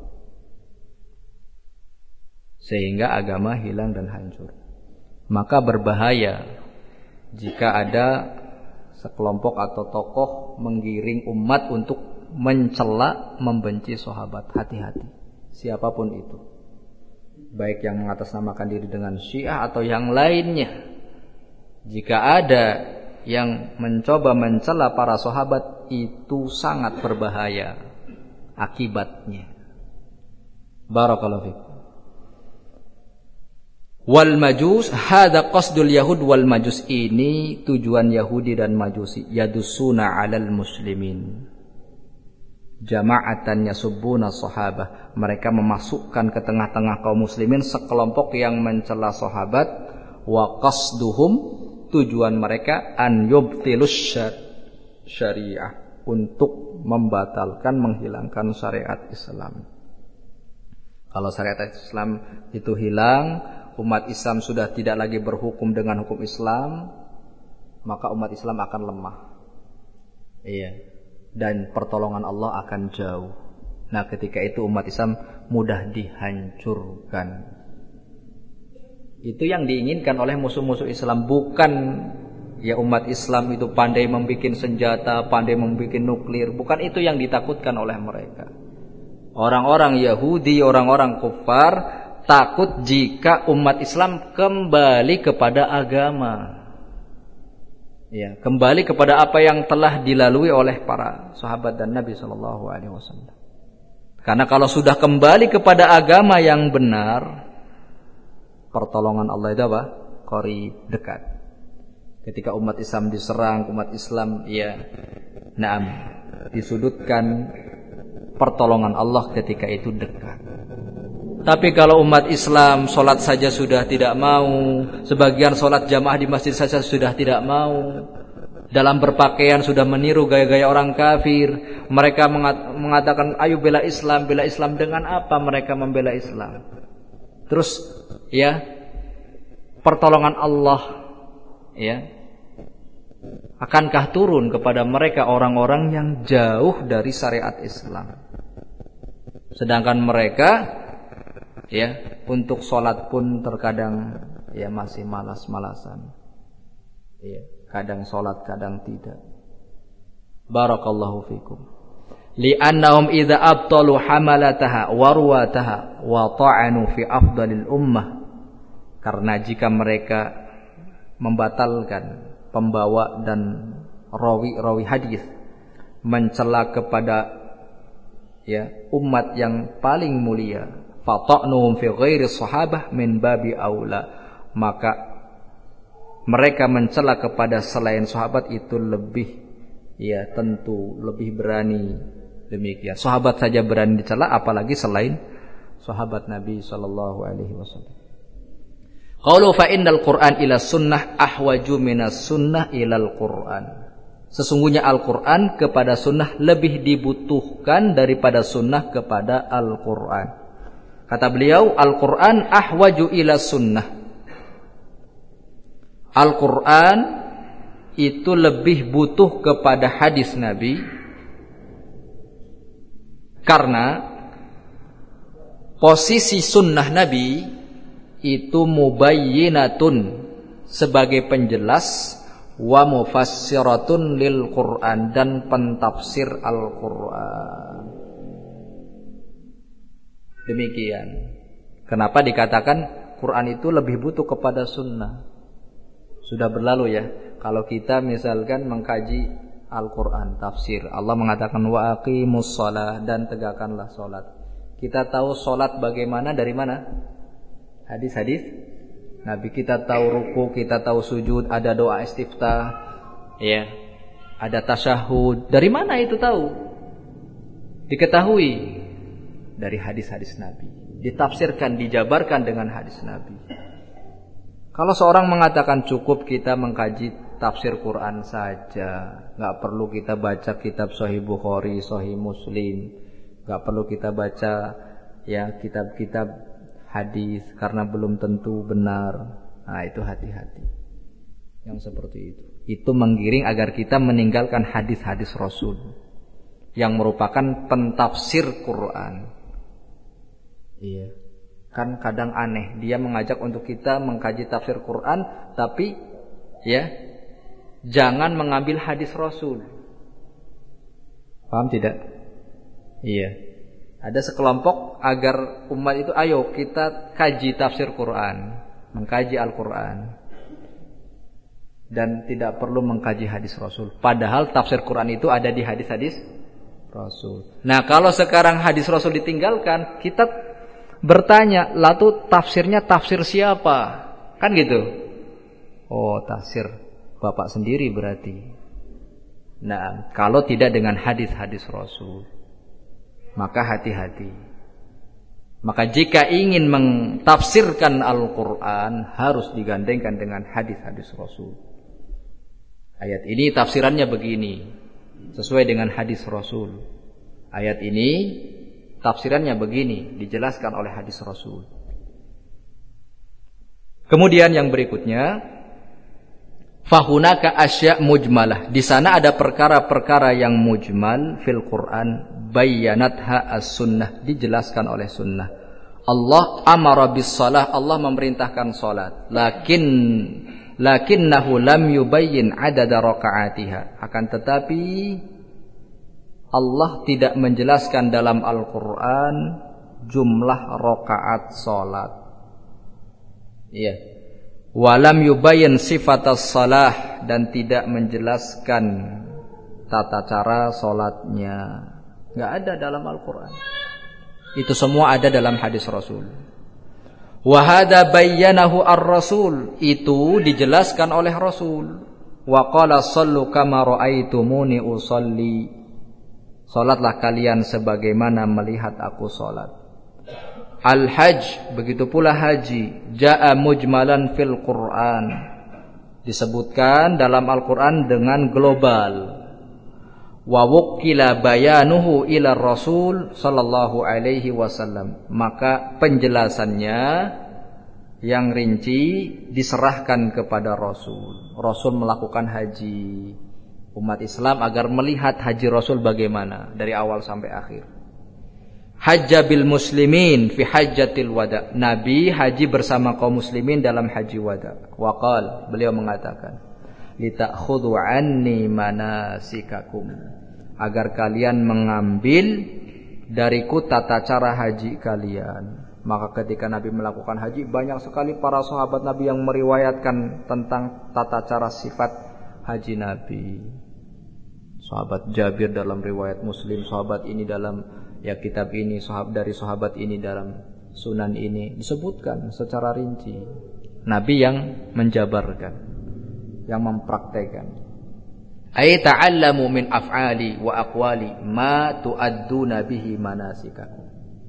Speaker 1: Sehingga agama hilang dan hancur. Maka berbahaya jika ada sekelompok atau tokoh menggiring umat untuk mencela, membenci sahabat. Hati-hati. Siapapun itu. Baik yang mengatasnamakan diri dengan Syiah atau yang lainnya. Jika ada yang mencoba mencela para sahabat, itu sangat berbahaya akibatnya. Barakallahu fikum. Wal majus, hadza qasdul yahud wal majus, ini tujuan Yahudi dan Majusi. Yadusuna 'alal muslimin. Jama'atan yasubbuna sahabah. Mereka memasukkan ke tengah-tengah kaum muslimin sekelompok yang mencela sahabat. Wa qasduhum, tujuan mereka an yubtilus syariah, untuk membatalkan, menghilangkan syariat Islam. Kalau syariat Islam itu hilang, umat Islam sudah tidak lagi berhukum dengan hukum Islam, maka umat Islam akan lemah. Iya. Dan pertolongan Allah akan jauh. Nah, ketika itu umat Islam mudah dihancurkan. Itu yang diinginkan oleh musuh-musuh Islam. Bukan ya umat Islam itu pandai membuat senjata, pandai membuat nuklir. Bukan itu yang ditakutkan oleh mereka. Orang-orang Yahudi, orang-orang kufar takut jika umat Islam kembali kepada agama. Ya, kembali kepada apa yang telah dilalui oleh para sahabat dan Nabi SAW. Karena kalau sudah kembali kepada agama yang benar, pertolongan Allah itu apa? Qarib, dekat. Ketika umat Islam diserang, umat Islam disudutkan, pertolongan Allah ketika itu dekat. Tapi kalau umat Islam sholat saja sudah tidak mau, sebagian sholat jamaah di masjid saja sudah tidak mau, dalam berpakaian sudah meniru gaya-gaya orang kafir, mereka mengatakan ayo bela Islam. Bela Islam dengan apa mereka membela Islam? Terus ya, pertolongan Allah ya akankah turun kepada mereka, orang-orang yang jauh dari syariat Islam? Sedangkan mereka ya untuk sholat pun terkadang ya masih malas-malasan. Ya, kadang sholat, kadang tidak. Barakallahu fikum. Li'annahum idza abtalu hamalataha wa ruwataha wa ta'anu fi afdalil ummah. Karena jika mereka membatalkan pembawa dan rawi hadis, mencela kepada ya umat yang paling mulia, fata'nuhum fi ghairi sahabah min babi aula, maka mereka mencela kepada selain sahabat itu lebih ya tentu lebih berani. Demikian, sahabat saja berani dicela, apalagi selain sahabat Nabi sallallahu alaihi wasallam. Qalu fa innal Qur'an ila sunnah ahwaju minas sunnah ilal Qur'an. Sesungguhnya Al-Qur'an kepada sunnah lebih dibutuhkan daripada sunnah kepada Al-Qur'an. Kata beliau, Al-Qur'an ahwaju ila sunnah. Al-Qur'an itu lebih butuh kepada hadis Nabi karena posisi sunnah Nabi itu mubayyinatun sebagai penjelas wa mufassiratun lil Quran dan pentafsir Al-Quran. Demikian. Kenapa dikatakan Quran itu lebih butuh kepada sunnah? Sudah berlalu ya. Kalau kita misalkan mengkaji Al-Quran, tafsir, Allah mengatakan wa aqimus shalah dan tegakkanlah salat. Kita tahu salat bagaimana dari mana? Hadis-hadis Nabi. Kita tahu ruku, kita tahu sujud, ada doa istiftah, ya. Ada tasyahud. Dari mana itu tahu? Diketahui dari hadis-hadis Nabi. Ditafsirkan, dijabarkan dengan hadis Nabi. Kalau seorang mengatakan cukup kita mengkaji tafsir Quran saja, nggak perlu kita baca kitab Sahih Bukhari, Sahih Muslim, nggak perlu kita baca ya kitab-kitab hadis karena belum tentu benar. Nah, itu hati-hati. Yang seperti itu. Itu menggiring agar kita meninggalkan hadis-hadis Rasul yang merupakan pentafsir Quran. Iya. Kan kadang aneh, dia mengajak untuk kita mengkaji tafsir Quran, tapi ya jangan mengambil hadis Rasul. Paham tidak? Iya. Ada sekelompok agar umat itu ayo kita kaji tafsir Quran, mengkaji Al-Quran, dan tidak perlu mengkaji hadis Rasul. Padahal tafsir Quran itu ada di hadis-hadis Rasul. Nah, kalau sekarang hadis Rasul ditinggalkan, kita bertanya, lalu tafsirnya tafsir siapa? Kan gitu. Oh, tafsir Bapak sendiri berarti. Nah, kalau tidak dengan hadis-hadis Rasul, maka hati-hati. Maka jika ingin mentafsirkan Al-Quran, harus digandengkan dengan hadis-hadis Rasul. Ayat ini tafsirannya begini, sesuai dengan hadis Rasul. Ayat ini tafsirannya begini, dijelaskan oleh hadis Rasul. Kemudian yang berikutnya, fahunaka asya' mujmalah. Di sana ada perkara-perkara yang mujmal fil Quran, bayyanatha as-sunnah, dijelaskan oleh sunnah. Allah amara bis salah, Allah memerintahkan salat. Lakinnahu lam yubayyin adada rakaatiha. Akan tetapi Allah tidak menjelaskan dalam Al-Quran jumlah rakaat salat. Iya. Walam yubayyin sifatas salah, dan tidak menjelaskan tata cara salatnya. Enggak ada dalam Al-Quran. Itu semua ada dalam hadis Rasul. Wa hadza bayyanahu ar-Rasul, itu dijelaskan oleh Rasul. Wa qala sallu kama ra'aitumuni usalli. Salatlah kalian sebagaimana melihat aku salat. Al-hajj, begitu pula haji, jaa mujmalan fil Quran, disebutkan dalam Al-Quran dengan global. Wa wukkila bayanuhu ila Rasul sallallahu alaihi wasallam, maka penjelasannya yang rinci diserahkan kepada Rasul. Rasul melakukan haji, umat Islam agar melihat haji Rasul bagaimana dari awal sampai akhir. Hajja bil muslimin fi hajjatil wada. Nabi haji bersama kaum muslimin dalam haji wada. Wa qala, beliau mengatakan, litakhudhu anni manasikakum, agar kalian mengambil dariku tata cara haji kalian. Maka ketika Nabi melakukan haji, banyak sekali para sahabat Nabi yang meriwayatkan tentang tata cara sifat haji Nabi. Sahabat Jabir dalam riwayat Muslim, sahabat ini dalam kitab ini, dari sahabat ini dalam sunan ini, disebutkan secara rinci. Nabi yang menjabarkan, yang mempraktekkan. Ay ta'allamu min af'ali wa aqwali ma tu'adduna bihi manasikakum.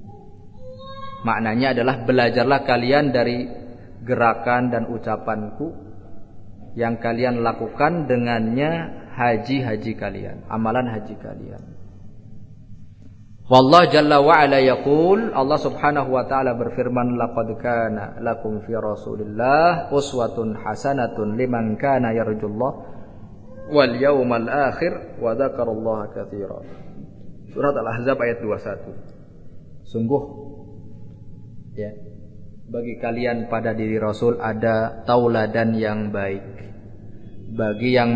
Speaker 1: Maknanya adalah belajarlah kalian dari gerakan dan ucapanku yang kalian lakukan dengannya haji-haji kalian, amalan haji kalian. Wallah jalla wa ala yaqul, Allah subhanahu wa ta'ala berfirman, laqad kana lakum fi rasulillah uswatun hasanatun liman kana yarjullah wal yawmal akhir wa dzakarallaha katsiran. Surat Al-Ahzab ayat 21. Sungguh ya, bagi kalian pada diri Rasul ada tauladan yang baik. Bagi yang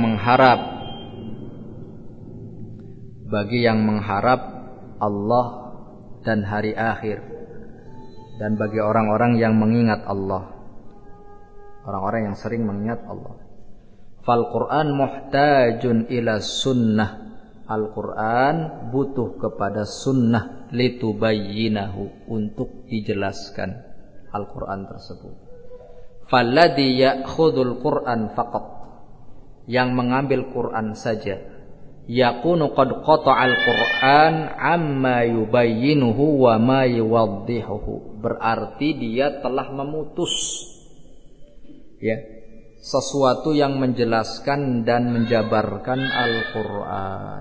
Speaker 1: mengharap Allah dan hari akhir, dan bagi orang-orang yang mengingat Allah, orang-orang yang sering mengingat Allah. Fal Quran muhtajun ila sunnah. Al-Quran butuh kepada sunnah litubayyinahu, untuk dijelaskan Al-Quran tersebut. Falladhi ya'khudul Quran faqat, yang mengambil Quran saja, yakunu qad qata'al Quran amma yubayyinuhu wa ma yuwaddihuhu, berarti dia telah memutus ya sesuatu yang menjelaskan dan menjabarkan Al-Quran.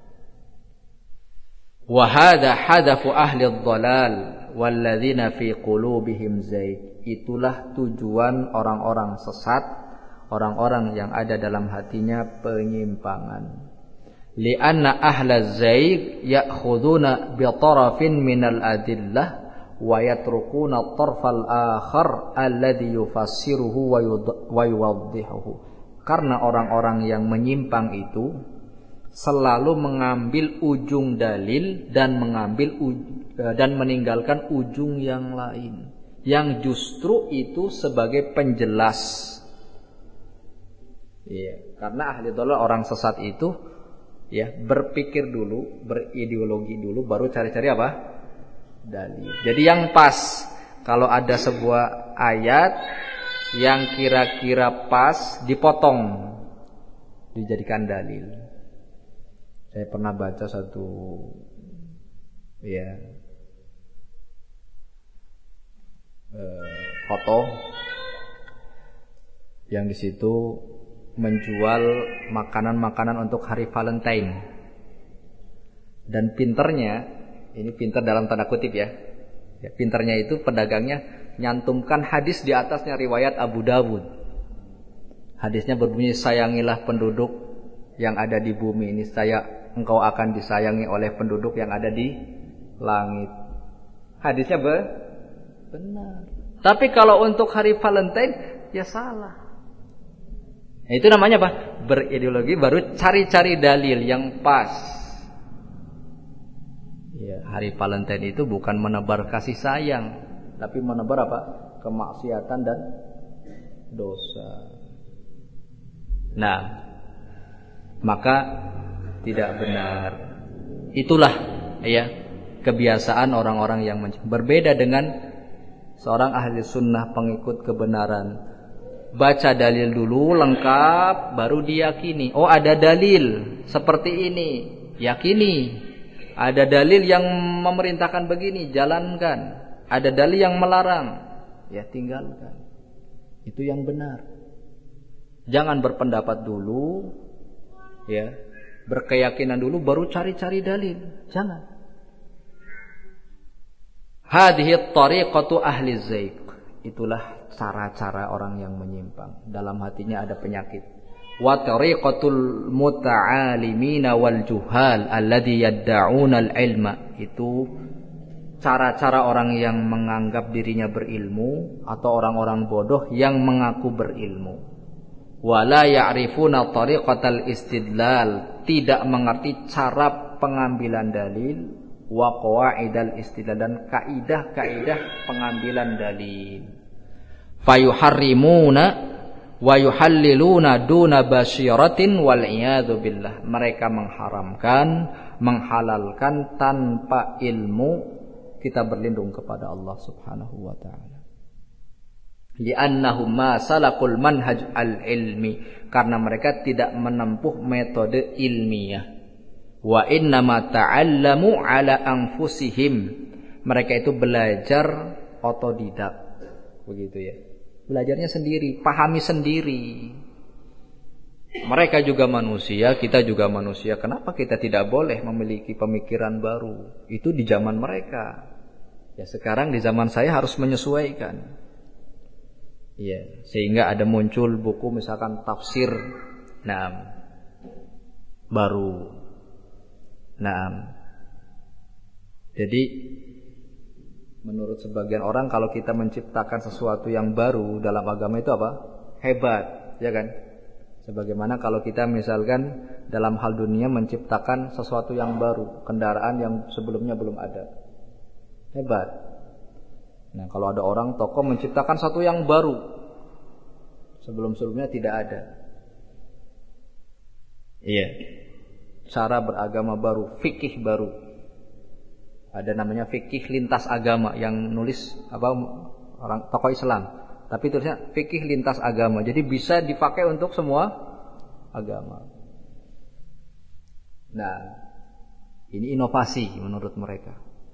Speaker 1: Wa hadha hadafu ahli ad-dhalal walladzina fi qulubihim zayd. Itulah tujuan orang-orang sesat, orang-orang yang ada dalam hatinya penyimpangan. Li'anna ahla zayd ya'khuduna bi tarafin minal adillah wa yatrukuna at-tarfal akhar alladhi yufassiruhu wa yuwaddihuhu. Karena orang-orang yang menyimpang itu selalu mengambil ujung dalil dan meninggalkan ujung yang lain, yang justru itu sebagai penjelas. Iya, karena ahli dhalal, orang sesat itu ya berpikir dulu, berideologi dulu, baru cari-cari apa? Dalil. Jadi yang pas, kalau ada sebuah ayat yang kira-kira pas, dipotong, dijadikan dalil. Saya pernah baca satu foto yang di situ menjual makanan-makanan untuk hari Valentine. Dan pinternya, ini pinter dalam tanda kutip ya, pinternya itu pedagangnya nyantumkan hadis di atasnya, riwayat Abu Dawud. Hadisnya berbunyi, sayangilah penduduk yang ada di bumi ini, engkau akan disayangi oleh penduduk yang ada di langit. Hadisnya benar. Tapi kalau untuk hari Valentine ya salah. Nah, itu namanya apa? Berideologi, baru cari-cari dalil yang pas. Ya, hari Valentine itu bukan menebar kasih sayang, tapi menebar apa? Kemaksiatan dan dosa. Nah, maka tidak benar. Itulah ya kebiasaan orang-orang yang berbeda dengan seorang ahli sunnah, pengikut kebenaran. Baca dalil dulu lengkap, baru diyakini. Oh, ada dalil seperti ini, yakini. Ada dalil yang memerintahkan begini, jalankan. Ada dalil yang melarang, ya tinggalkan. Itu yang benar. Jangan berpendapat dulu, ya, berkeyakinan dulu, baru cari-cari dalil. Jangan. Hadhihi tariqatu ahli zayq. Itulah cara-cara orang yang menyimpang. Dalam hatinya ada penyakit. Wa tariqatul muta'alimina wal juhal alladhi yadda'una al-ilma. Itu cara-cara orang yang menganggap dirinya berilmu, atau orang-orang bodoh yang mengaku berilmu. Wala ya'rifuna tariqatal istidlal, tidak mengerti cara pengambilan dalil, wa qawaidal istidlal, dan kaidah-kaidah pengambilan dalil. Fayuharrimuna wa yuhalliluna duna basyiratin wal iyadu billah. Mereka mengharamkan, menghalalkan tanpa ilmu. Kita berlindung kepada Allah Subhanahu wa ta'ala. Li'annahum ma salakul manhaj al-ilmi, karena mereka tidak menempuh metode ilmiah. Wa innama ta'allamu ala anfusihim, mereka itu belajar otodidak, begitu ya, belajarnya sendiri, pahami sendiri. Mereka juga manusia, kita juga manusia. Kenapa kita tidak boleh memiliki pemikiran baru? Itu di zaman mereka. Ya, sekarang di zaman saya harus menyesuaikan. Ya, sehingga ada muncul buku misalkan tafsir. Nah, baru. Nah, jadi menurut sebagian orang kalau kita menciptakan sesuatu yang baru dalam agama itu apa? Hebat, ya kan? Sebagaimana kalau kita misalkan dalam hal dunia menciptakan sesuatu yang baru, kendaraan yang sebelumnya belum ada. Hebat. Nah, kalau ada orang tokoh menciptakan satu yang baru, sebelum-sebelumnya tidak ada. Iya. Cara beragama baru, fikih baru. Ada namanya fikih lintas agama yang nulis orang tokoh Islam. Tapi tulisnya fikih lintas agama. Jadi bisa dipakai untuk semua agama. Nah, ini inovasi menurut mereka.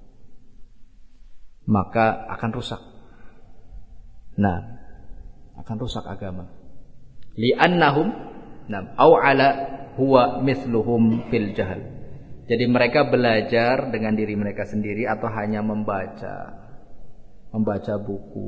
Speaker 1: Maka akan rusak. Nah, akan rusak agama. Li'annahum au ala huwa mithluhum fil jahal. Jadi mereka belajar dengan diri mereka sendiri atau hanya membaca buku.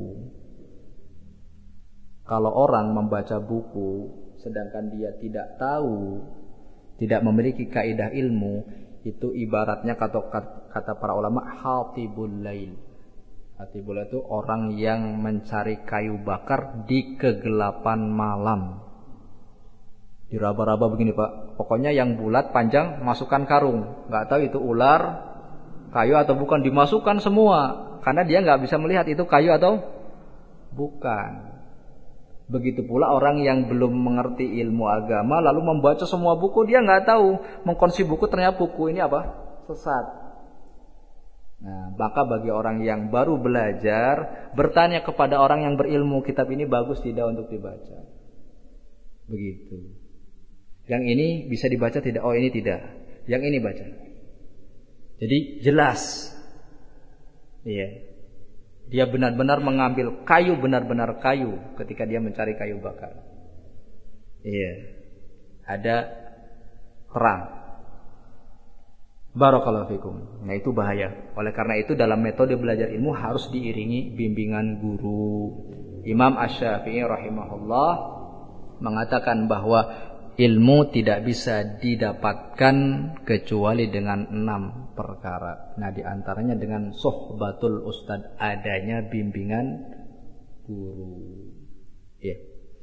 Speaker 1: Kalau orang membaca buku sedangkan dia tidak tahu, tidak memiliki kaidah ilmu, itu ibaratnya kata para ulama hatibul lail. Hatibul itu orang yang mencari kayu bakar di kegelapan malam. Diraba-raba begini Pak, pokoknya yang bulat panjang masukkan karung, nggak tahu itu ular, kayu atau bukan, dimasukkan semua, karena dia nggak bisa melihat itu kayu atau bukan. Begitu pula orang yang belum mengerti ilmu agama lalu membaca semua buku, dia nggak tahu mengkonsumsi buku ternyata buku ini apa? Sesat. Nah, maka bagi orang yang baru belajar bertanya kepada orang yang berilmu, kitab ini bagus tidak untuk dibaca. Begitu. Yang ini bisa dibaca tidak? Oh ini tidak. Yang ini baca. Jadi jelas. Iya. Dia benar-benar mengambil kayu, benar-benar kayu ketika dia mencari kayu bakar. Iya. Ada terang. Barakallahu fikum. Nah itu bahaya. Oleh karena itu dalam metode belajar ilmu harus diiringi bimbingan guru. Imam Asy-Syafi'i rahimahullah mengatakan bahwa ilmu tidak bisa didapatkan kecuali dengan 6 perkara. Nah, diantaranya dengan suhbatul ustad, adanya bimbingan guru. Ya.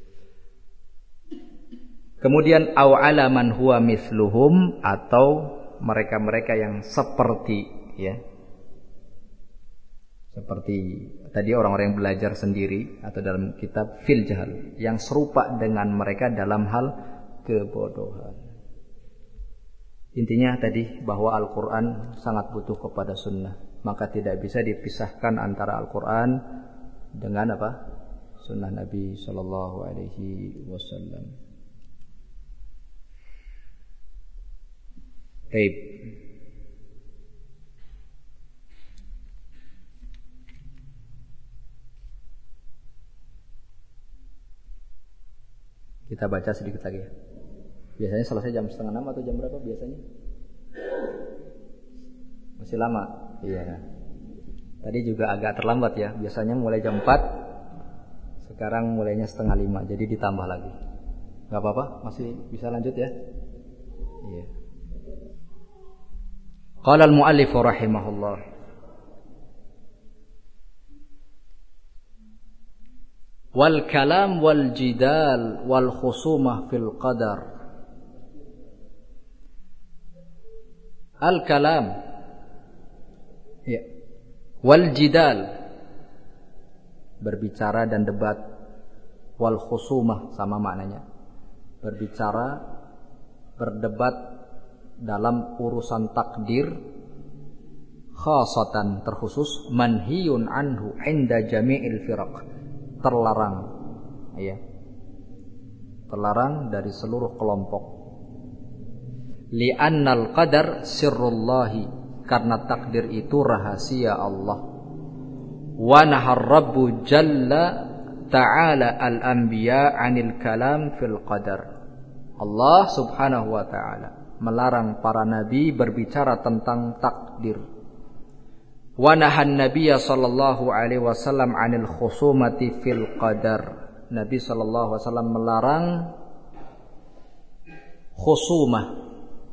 Speaker 1: Kemudian au ala man huwa misluhum, atau mereka-mereka yang seperti, ya. Seperti tadi orang-orang yang belajar sendiri atau dalam kitab fil jahal, yang serupa dengan mereka dalam hal kebodohan. Intinya tadi bahwa Al-Quran sangat butuh kepada sunnah. Maka tidak bisa dipisahkan antara Al-Quran dengan apa? Sunnah Nabi Sallallahu Alaihi Wasallam. Baik. Kita baca sedikit lagi ya. Biasanya selesai jam 5:30 atau jam berapa biasanya? Masih lama. Iya. Tadi juga agak terlambat ya. Biasanya mulai jam 4. Sekarang mulainya 4:30. Jadi ditambah lagi. Gak apa-apa, masih bisa lanjut ya. Iya. Qala al-muallif rahimahullah. Wal kalam wal jidal wal khusumah fil qadar. Al-kalam, ya, wal jidal, berbicara dan debat, wal khusumah sama maknanya, berbicara, berdebat dalam urusan takdir, khasatan terkhusus, manhiyun anhu inda jami'il firaq, terlarang, ya, terlarang dari seluruh kelompok. Li'annal qadar sirrullahi, karena takdir itu rahasia Allah. Wa nahar rabbu jalla ta'ala al-anbiya 'anil kalam fil qadar. Allah subhanahu wa ta'ala melarang para nabi berbicara tentang takdir. Wa nahan nabiyya sallallahu alaihi wasallam 'anil khusumati fil qadar. Nabi sallallahu alaihi wasallam melarang khusumah,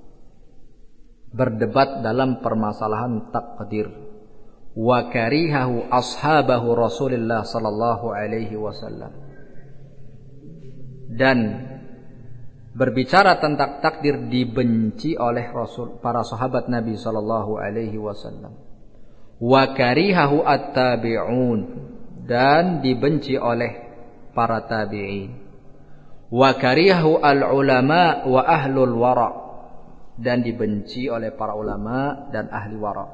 Speaker 1: berdebat dalam permasalahan takdir. Wa karihahu ashabahu Rasulullah sallallahu alaihi wasallam. Dan berbicara tentang takdir dibenci oleh para sahabat Nabi sallallahu alaihi wasallam. Wa karihahu at-tabi'un, dan dibenci oleh para tabi'in. Wa karihahu al-ulama wa ahlul wara', dan dibenci oleh para ulama dan ahli wara'.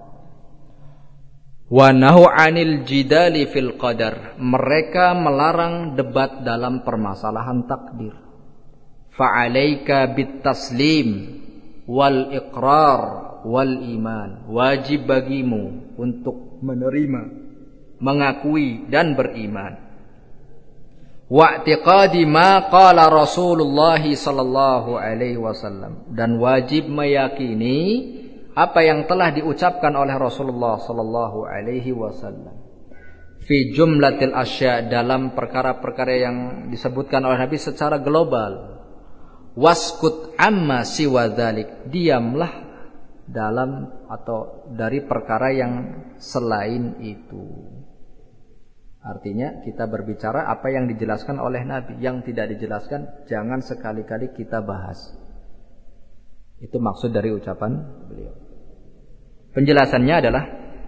Speaker 1: Wa nahu 'anil jidali fil qadar, mereka melarang debat dalam permasalahan takdir. Fa'alaika bit taslim wal iqrar wal iman, wajib bagimu untuk menerima, mengakui dan beriman. Wa'tiqadi ma qala Rasulullah sallallahu alaihi wasallam, dan wajib meyakini apa yang telah diucapkan oleh Rasulullah sallallahu alaihi wasallam. Fi jumlatil asya, dalam perkara-perkara yang disebutkan oleh Nabi secara global. Waskut amma siwa dzalik, diamlah dalam atau dari perkara yang selain itu. Artinya kita berbicara apa yang dijelaskan oleh Nabi, yang tidak dijelaskan jangan sekali-kali kita bahas. Itu maksud dari ucapan beliau. Penjelasannya adalah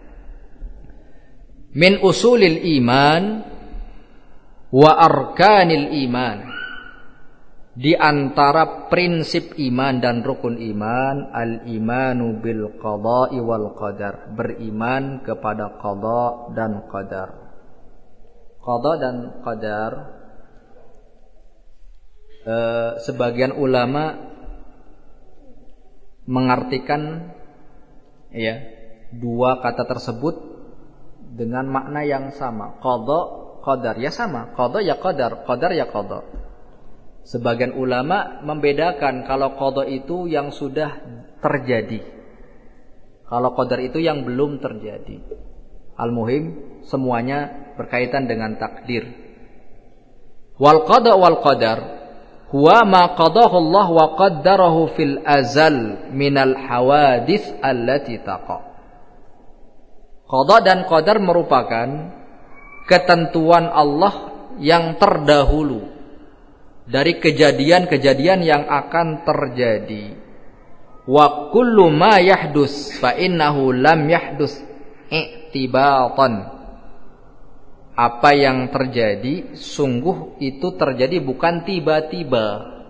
Speaker 1: min usulil iman wa arkanil iman, di antara prinsip iman dan rukun iman, al-imanu bil qada'i wal qadar, beriman kepada qada dan qadar. Qada dan qadar, sebagian ulama mengartikan dua kata tersebut dengan makna yang sama. Qada, qadar, ya sama. Qada ya qadar, qadar ya qada. Sebagian ulama membedakan kalau qada itu yang sudah terjadi, kalau qadar itu yang belum terjadi. Al-muhim semuanya berkaitan dengan takdir. Wal qada wal qadar huwa ma qadahu Allah wa qaddarahu fil azal minal hawadits allati taqa. Qada dan qadar merupakan ketentuan Allah yang terdahulu dari kejadian-kejadian yang akan terjadi. Wa kullu ma yahdus fa innahu lam yahdus i'tibatan. Apa yang terjadi sungguh itu terjadi bukan tiba-tiba.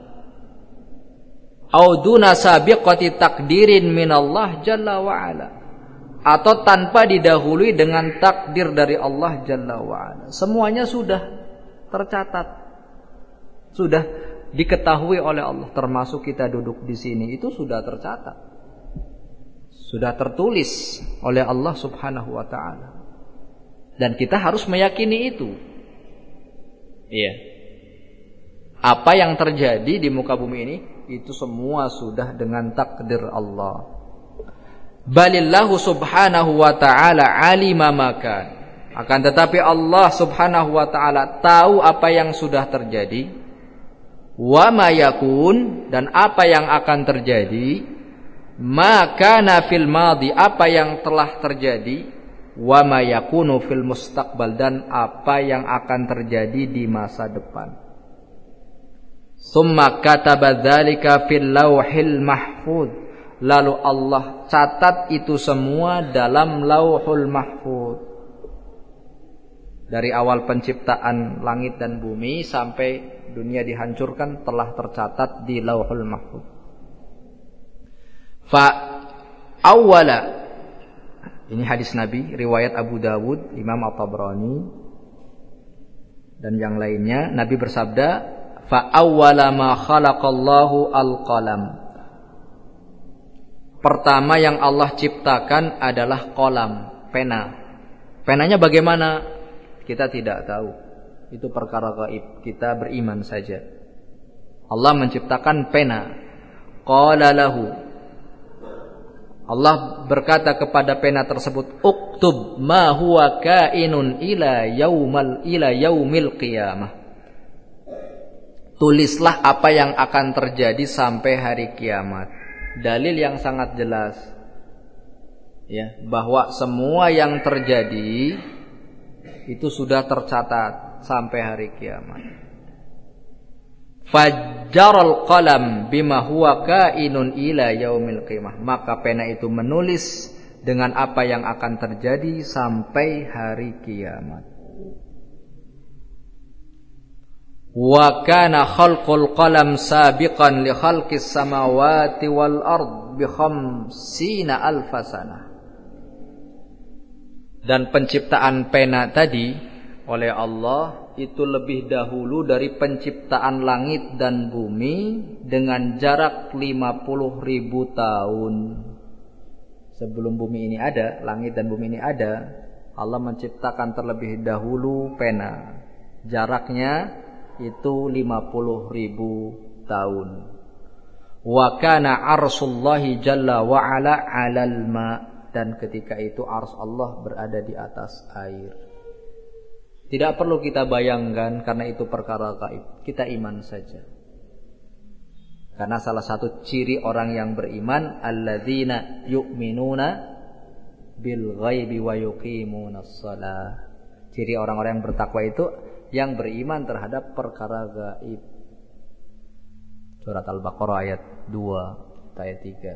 Speaker 1: Auduna sabiqati takdirin minallah jalla wa ala, atau tanpa didahului dengan takdir dari Allah jalla wa ala. Semuanya sudah tercatat, sudah diketahui oleh Allah, termasuk kita duduk di sini itu sudah tercatat, sudah tertulis oleh Allah Subhanahu wa taala. Dan kita harus meyakini itu. Iya. Apa yang terjadi di muka bumi ini itu semua sudah dengan takdir Allah. Balillahu subhanahu wa ta'ala alima makan. Akan tetapi Allah Subhanahu wa ta'ala tahu apa yang sudah terjadi. Wa ma yakun, dan apa yang akan terjadi. Maka fil madhi, apa yang telah terjadi. Wa ma yakunu fil mustaqbal, dan apa yang akan terjadi di masa depan. Summa kataba dzalika fil lauhil mahfuz, lalu Allah catat itu semua dalam lauhul mahfuz. Dari awal penciptaan langit dan bumi sampai dunia dihancurkan telah tercatat di lauhul mahfuz. Fa awwala, ini hadis Nabi, riwayat Abu Dawud, Imam At-Tabrani dan yang lainnya. Nabi bersabda, fa awwala ma khalaqallahu al-qalam. Pertama yang Allah ciptakan adalah qalam, pena. Penanya bagaimana? Kita tidak tahu. Itu perkara gaib, kita beriman saja. Allah menciptakan pena. Qala lahu, Allah berkata kepada pena tersebut, uktub ma huwa kainun ila yaumil qiyamah. Tulislah apa yang akan terjadi sampai hari kiamat. dalil yang sangat jelas ya, bahwa semua yang terjadi itu sudah tercatat sampai hari kiamat. Fajjaral qalam bima huwa kainun ila yaumil qiyamah, maka pena itu menulis dengan apa yang akan terjadi sampai hari kiamat. Wa kana khalqul qalam sabiqan li khalqis samawati wal ard bi 50,000 sanah. Dan penciptaan pena tadi oleh Allah itu lebih dahulu dari penciptaan langit dan bumi dengan jarak 50.000 tahun. Sebelum bumi ini ada, langit dan bumi ini ada, Allah menciptakan terlebih dahulu pena. Jaraknya itu 50.000 tahun. Wa kana arshullahi jalla wa ala 'alal ma', dan ketika itu arsy Allah berada di atas air. Tidak perlu kita bayangkan karena itu perkara gaib. Kita iman saja. Karena salah satu ciri orang yang beriman, alladzina yu'minuna bil ghaibi wa yuqimunas shalah. Ciri orang-orang yang bertakwa itu yang beriman terhadap perkara gaib. Surat Al-Baqarah ayat 2, ayat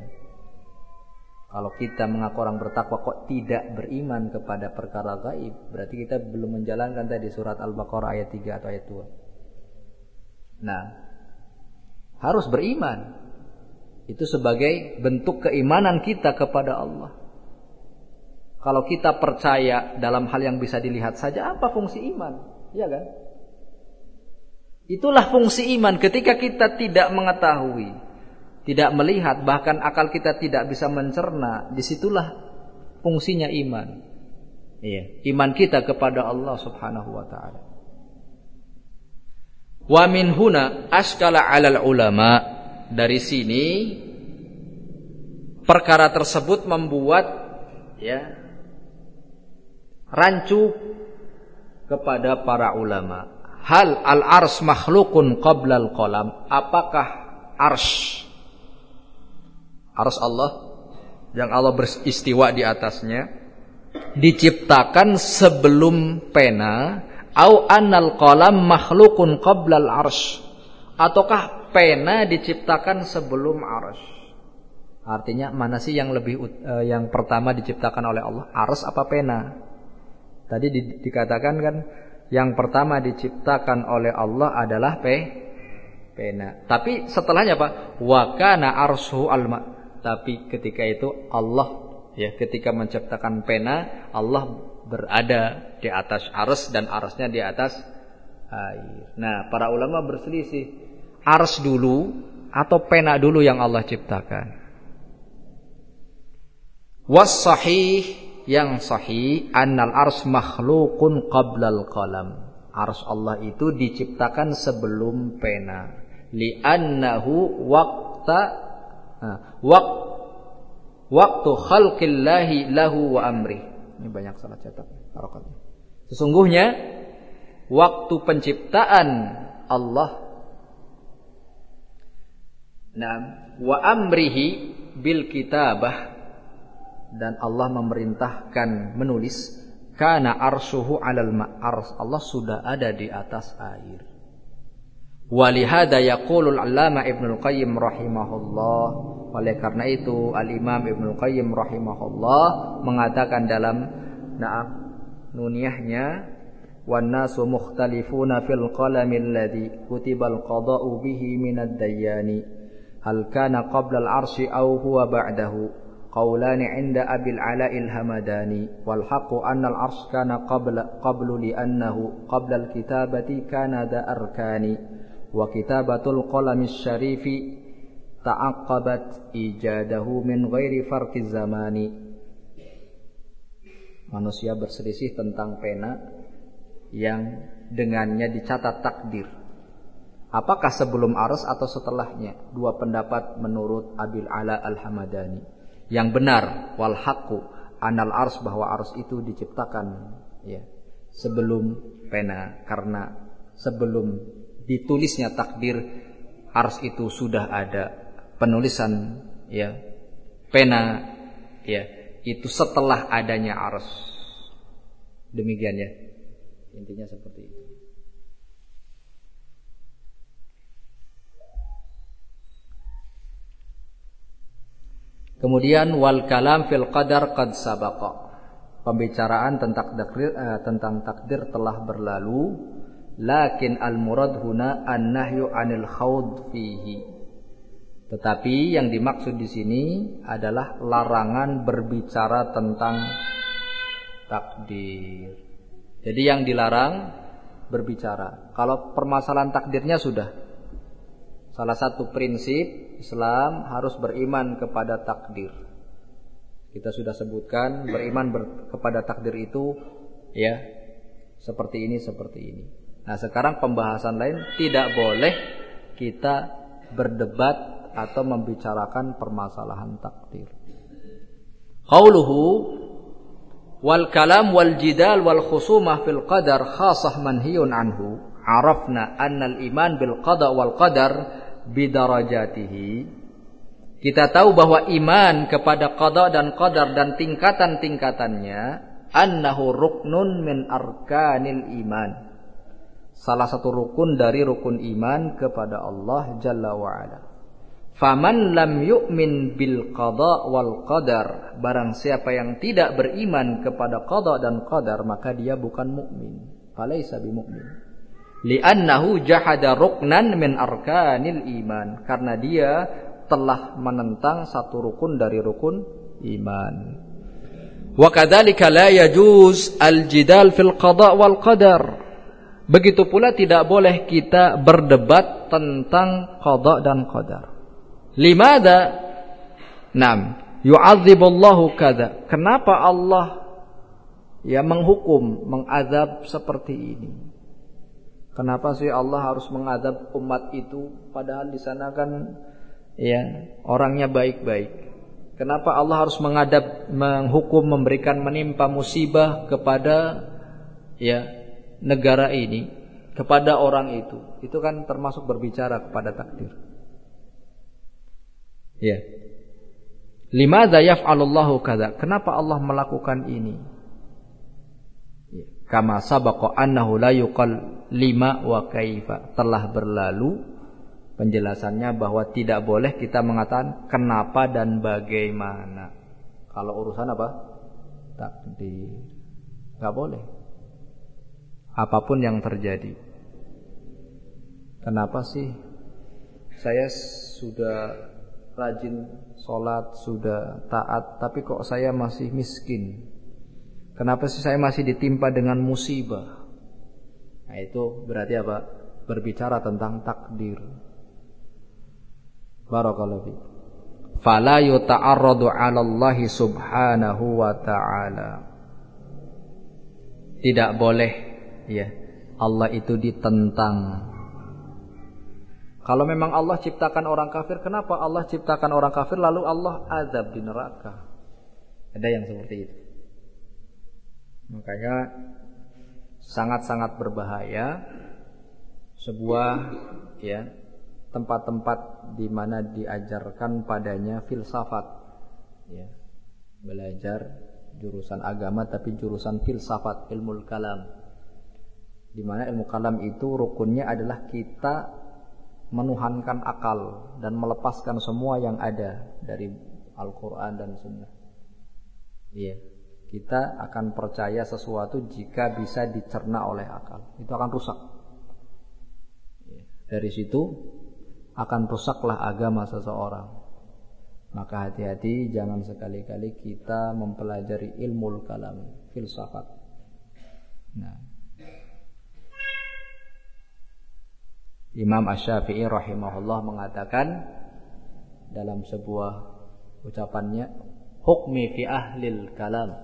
Speaker 1: 3. Kalau kita mengaku orang bertakwa kok tidak beriman kepada perkara gaib, berarti kita belum menjalankan tadi surat Al-Baqarah ayat 3 atau ayat 2. Nah, harus beriman. Itu sebagai bentuk keimanan kita kepada Allah. Kalau kita percaya dalam hal yang bisa dilihat saja, apa fungsi iman? Iya kan? Itulah fungsi iman. Ketika kita tidak mengetahui, tidak melihat, bahkan akal kita tidak bisa mencerna, disitulah fungsinya iman. Iya, iman kita kepada Allah Subhanahu wa taala. Wa min huna ashkala 'alal ulama. Dari sini perkara tersebut membuat ya rancu kepada para ulama. Hal al-ars makhlukun qabla al-qalam? Apakah ars Allah yang Allah beristiwa di atasnya diciptakan sebelum pena, au annal qalam makhlukun qabla al-ars? Ataukah pena diciptakan sebelum ars? Artinya mana sih yang yang pertama diciptakan oleh Allah, ars apa pena? Tadi dikatakan kan yang pertama diciptakan oleh Allah adalah pena. Tapi setelahnya apa? Wa kana arshu alma. Tapi ketika itu Allah ya, ketika menciptakan pena, Allah berada di atas ars dan arsnya di atas air. Nah, para ulama berselisih, ars dulu atau pena dulu yang Allah ciptakan. Was sahih, yang sahih, annal ars makhlukun qablal qalam. Ars Allah itu diciptakan sebelum pena. Li'annahu waktu khalqillahi lahu wa amri. Ini banyak salah cetak harokatnya. Sesungguhnya waktu penciptaan Allah, wa amrihi bil kitabah, dan Allah memerintahkan menulis, kana arsyuhu 'alal ma'ars, Allah sudah ada di atas air. Walihada yaqulul 'allama Ibnu Qayyim rahimahullah, oleh karena itu Al-Imam Ibnu Qayyim rahimahullah mengatakan dalam nuniyahnya, wan nasu mukhtalifuna fil qalami alladhi kutibal qada'u bihi minad dayyani, hal kana qabla al-'arsy aw huwa ba'dahu. Qaulani 'inda Abil 'Ala'il Hamadani, wal haqqu anna al-'arsy kana qablu li'annahu qabla al-kitabati kana da arkani, wa kitabatul qalamis syarifi ta'aqqabat ijadahu min ghairi farqi zamani. Manusia berselisih tentang pena yang dengannya dicatat takdir. Apakah sebelum ars atau setelahnya? Dua pendapat menurut Abil 'Ala al-Hamadani. Yang benar, wal haqqu anal ars, bahwa ars itu diciptakan ya sebelum pena, karena sebelum ditulisnya takdir ars itu sudah ada penulisan ya, pena, ya, itu setelah adanya arsy. Demikian ya. Intinya seperti itu. Kemudian wal kalam fil qadar qad sabaqa. Pembicaraan tentang takdir telah berlalu, lakin al murad huna an-nahyu 'anil khawd fihi. Tetapi yang dimaksud di sini adalah larangan berbicara tentang takdir. Jadi yang dilarang berbicara. Kalau permasalahan takdirnya sudah. Salah satu prinsip Islam harus beriman kepada takdir. Kita sudah sebutkan beriman kepada takdir itu ya seperti ini. Nah, sekarang pembahasan lain, tidak boleh kita berdebat atau membicarakan permasalahan takdir. Qauluhu wal kalam wal jidal wal khusumah fil qadar khasah manhiyun anhu. Arafna annal iman bil qada wal qadar bidarajatihi. Kita tahu bahwa iman kepada qada dan qadar dan tingkatan-tingkatannya, annahu ruknun min arkanil iman. Salah satu rukun dari rukun iman kepada Allah Jalla wa Ala. Faman lam yu'min bil qada wal qadar, barang siapa yang tidak beriman kepada qada dan qadar, maka dia bukan mukmin. Falaisa bimumin. Li'annahu jahada ruknan min arkanil iman, karena dia telah menentang satu rukun dari rukun iman. Wa kadzalika la yajuz al-jidal fil qada wal qadar. Begitu pula tidak boleh kita berdebat tentang qada dan qadar. Limadza? Naam, yu'adzibullahu kadza. Kenapa Allah ya menghukum, mengazab seperti ini? Kenapa sih Allah harus mengazab umat itu padahal di sana kan ya orangnya baik-baik? Kenapa Allah harus menghukum, memberikan, menimpa musibah kepada ya negara ini, kepada orang itu? Itu kan termasuk berbicara kepada takdir. Ya. Limadza yaf'alullahu kadza? Kenapa Allah melakukan ini? Kama sabaqa annahu la yuqal lima wa kaifa. Telah berlalu penjelasannya bahwa tidak boleh kita mengatakan kenapa dan bagaimana. Kalau urusan apa? Takdir. Enggak boleh. Apapun yang terjadi. Kenapa sih saya sudah rajin sholat, sudah taat, tapi kok saya masih miskin? Kenapa sih saya masih ditimpa dengan musibah? Nah, itu berarti apa? Berbicara tentang takdir. Barakallahu fiik. Fala yuta'arradu 'ala Allah subhanahu wa ta'ala. Tidak boleh ya Allah itu ditentang. Kalau memang Allah ciptakan orang kafir, kenapa Allah ciptakan orang kafir lalu Allah azab di neraka? Ada yang seperti itu. Makanya sangat-sangat berbahaya sebuah ya tempat-tempat di mana diajarkan padanya filsafat ya. Belajar jurusan agama tapi jurusan filsafat, ilmu kalam. Di mana ilmu kalam itu rukunnya adalah kita menuhankan akal dan melepaskan semua yang ada dari Al-Qur'an dan Sunnah. Iya. Kita akan percaya sesuatu jika bisa dicerna oleh akal. Itu akan rusak. Dari situ akan rusaklah agama seseorang. Maka hati-hati, jangan sekali-kali kita mempelajari ilmu kalam, filsafat. Nah, Imam Asy-Syafi'i rahimahullah mengatakan dalam sebuah ucapannya, hukmi fi ahlil kalam.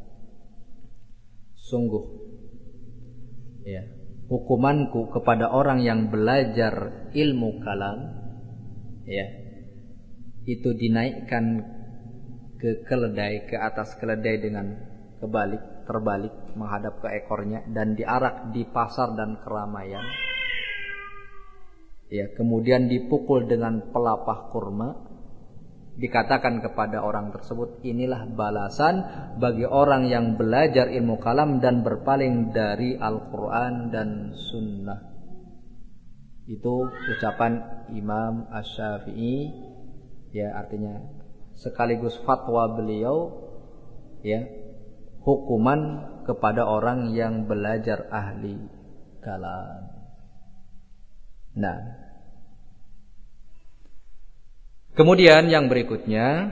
Speaker 1: Sungguh ya, hukumanku kepada orang yang belajar ilmu kalam ya, itu dinaikkan ke keledai, ke atas keledai dengan terbalik menghadap ke ekornya dan diarak di pasar dan keramaian. Ya, kemudian dipukul dengan pelapah kurma dikatakan kepada orang tersebut, inilah balasan bagi orang yang belajar ilmu kalam dan berpaling dari Al-Quran dan Sunnah. Itu ucapan Imam Asy-Syafi'i, ya, artinya sekaligus fatwa beliau, ya, hukuman kepada orang yang belajar ahli kalam. Nah, kemudian yang berikutnya,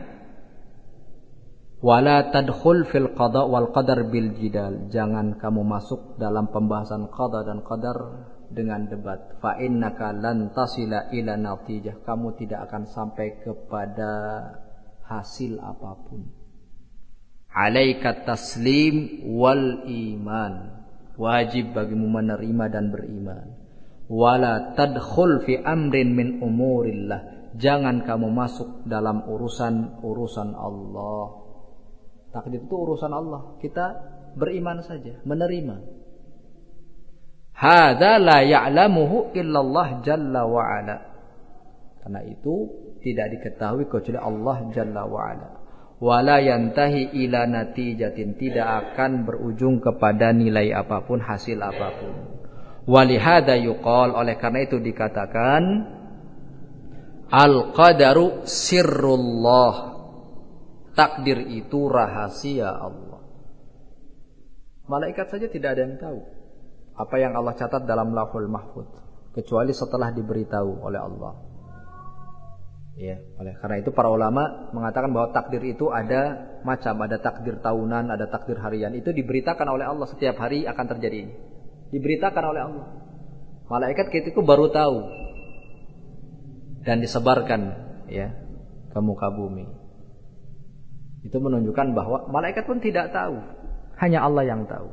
Speaker 1: wala tadkhul fil qada wal qadar bil jidal. Jangan kamu masuk dalam pembahasan qada dan qadar dengan debat. Fa innaka lan tasila ila natijah. Kamu tidak akan sampai kepada hasil apapun. Alaika taslim wal iman. Wajib bagimu menerima dan beriman. Wala tadkhul fi amrin min umurillah. Jangan kamu masuk dalam urusan Allah. Takdir itu urusan Allah. Kita beriman saja, menerima. Hadza la ya'lamuhu illallah jalla wa ala. Karena itu tidak diketahui kecuali Allah jalla wa ala. Wala yantahi ila natijatin. Tidak akan berujung kepada nilai apapun, hasil apapun. Walihada yuqal, oleh karena itu dikatakan al-qadaru sirrullah. Takdir itu rahasia Allah. Malaikat saja tidak ada yang tahu apa yang Allah catat dalam Lauhul Mahfuz kecuali setelah diberitahu oleh Allah. Ya, oleh karena itu para ulama mengatakan bahwa takdir itu ada macam, ada takdir tahunan, ada takdir harian. Itu diberitakan oleh Allah, setiap hari akan terjadi ini. Diberitakan oleh Allah. Malaikat ketika itu baru tahu dan disebarkan, ya, ke muka bumi. Itu menunjukkan bahwa malaikat pun tidak tahu, hanya Allah yang tahu.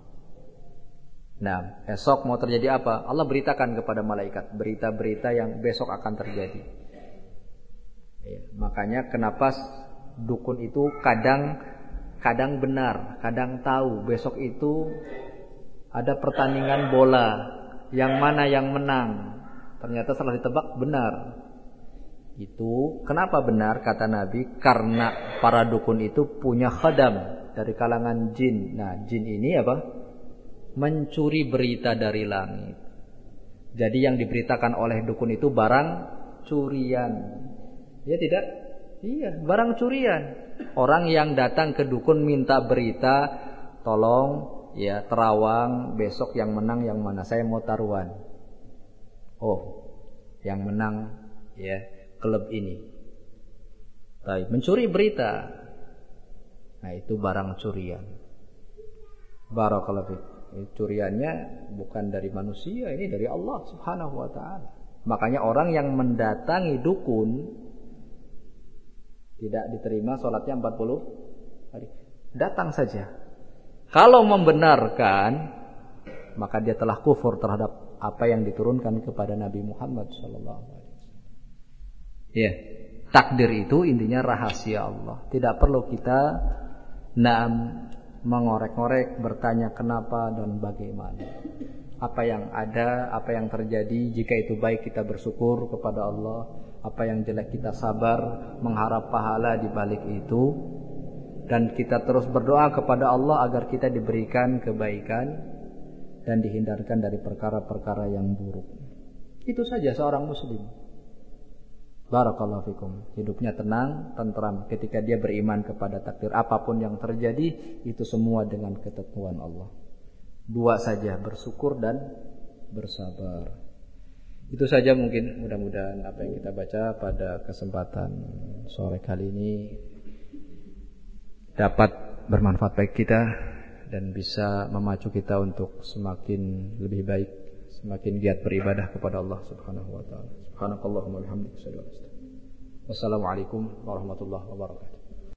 Speaker 1: Nah, esok mau terjadi apa? Allah beritakan kepada malaikat berita-berita yang besok akan terjadi. Ya, makanya kenapa dukun itu kadang benar, kadang tahu besok itu ada pertandingan bola, yang mana yang menang. Ternyata setelah ditebak benar. Itu kenapa benar kata Nabi? Karena para dukun itu punya khadam dari kalangan jin. Nah, jin ini apa? Mencuri berita dari langit. Jadi yang diberitakan oleh dukun itu barang curian. Ya tidak? Iya, barang curian. Orang yang datang ke dukun minta berita, tolong, ya, terawang besok yang menang yang mana, saya mau taruhan. Oh, yang menang, ya, klub ini. Baik, mencuri berita. Nah, itu barang curian. Barakallahu fiik. Curiannya bukan dari manusia, ini dari Allah Subhanahu wa taala. Makanya orang yang mendatangi dukun tidak diterima salatnya 40 hari. Datang saja. Kalau membenarkan, maka dia telah kufur terhadap apa yang diturunkan kepada Nabi Muhammad sallallahu alaihi wasallam. Ya, takdir itu intinya rahasia Allah. Tidak perlu kita mengorek-ngorek, bertanya kenapa dan bagaimana. Apa yang ada, apa yang terjadi, jika itu baik kita bersyukur kepada Allah, apa yang jelek kita sabar, mengharap pahala di balik itu. Dan kita terus berdoa kepada Allah agar kita diberikan kebaikan dan dihindarkan dari perkara-perkara yang buruk. Itu saja seorang muslim. Barakallahu fikum. Hidupnya tenang, tentram ketika dia beriman kepada takdir. Apapun yang terjadi, itu semua dengan ketentuan Allah. Dua saja, bersyukur dan bersabar. Itu saja mungkin, mudah-mudahan apa yang kita baca pada kesempatan sore kali ini dapat bermanfaat bagi kita dan bisa memacu kita untuk semakin lebih baik, semakin giat beribadah kepada Allah Subhanahu wa taala. Subhanakallahumma wa bihamdika asyhadu an la ilaha illa anta astaghfiruka wa atubu ilaik. Wassalamualaikum warahmatullahi wabarakatuh.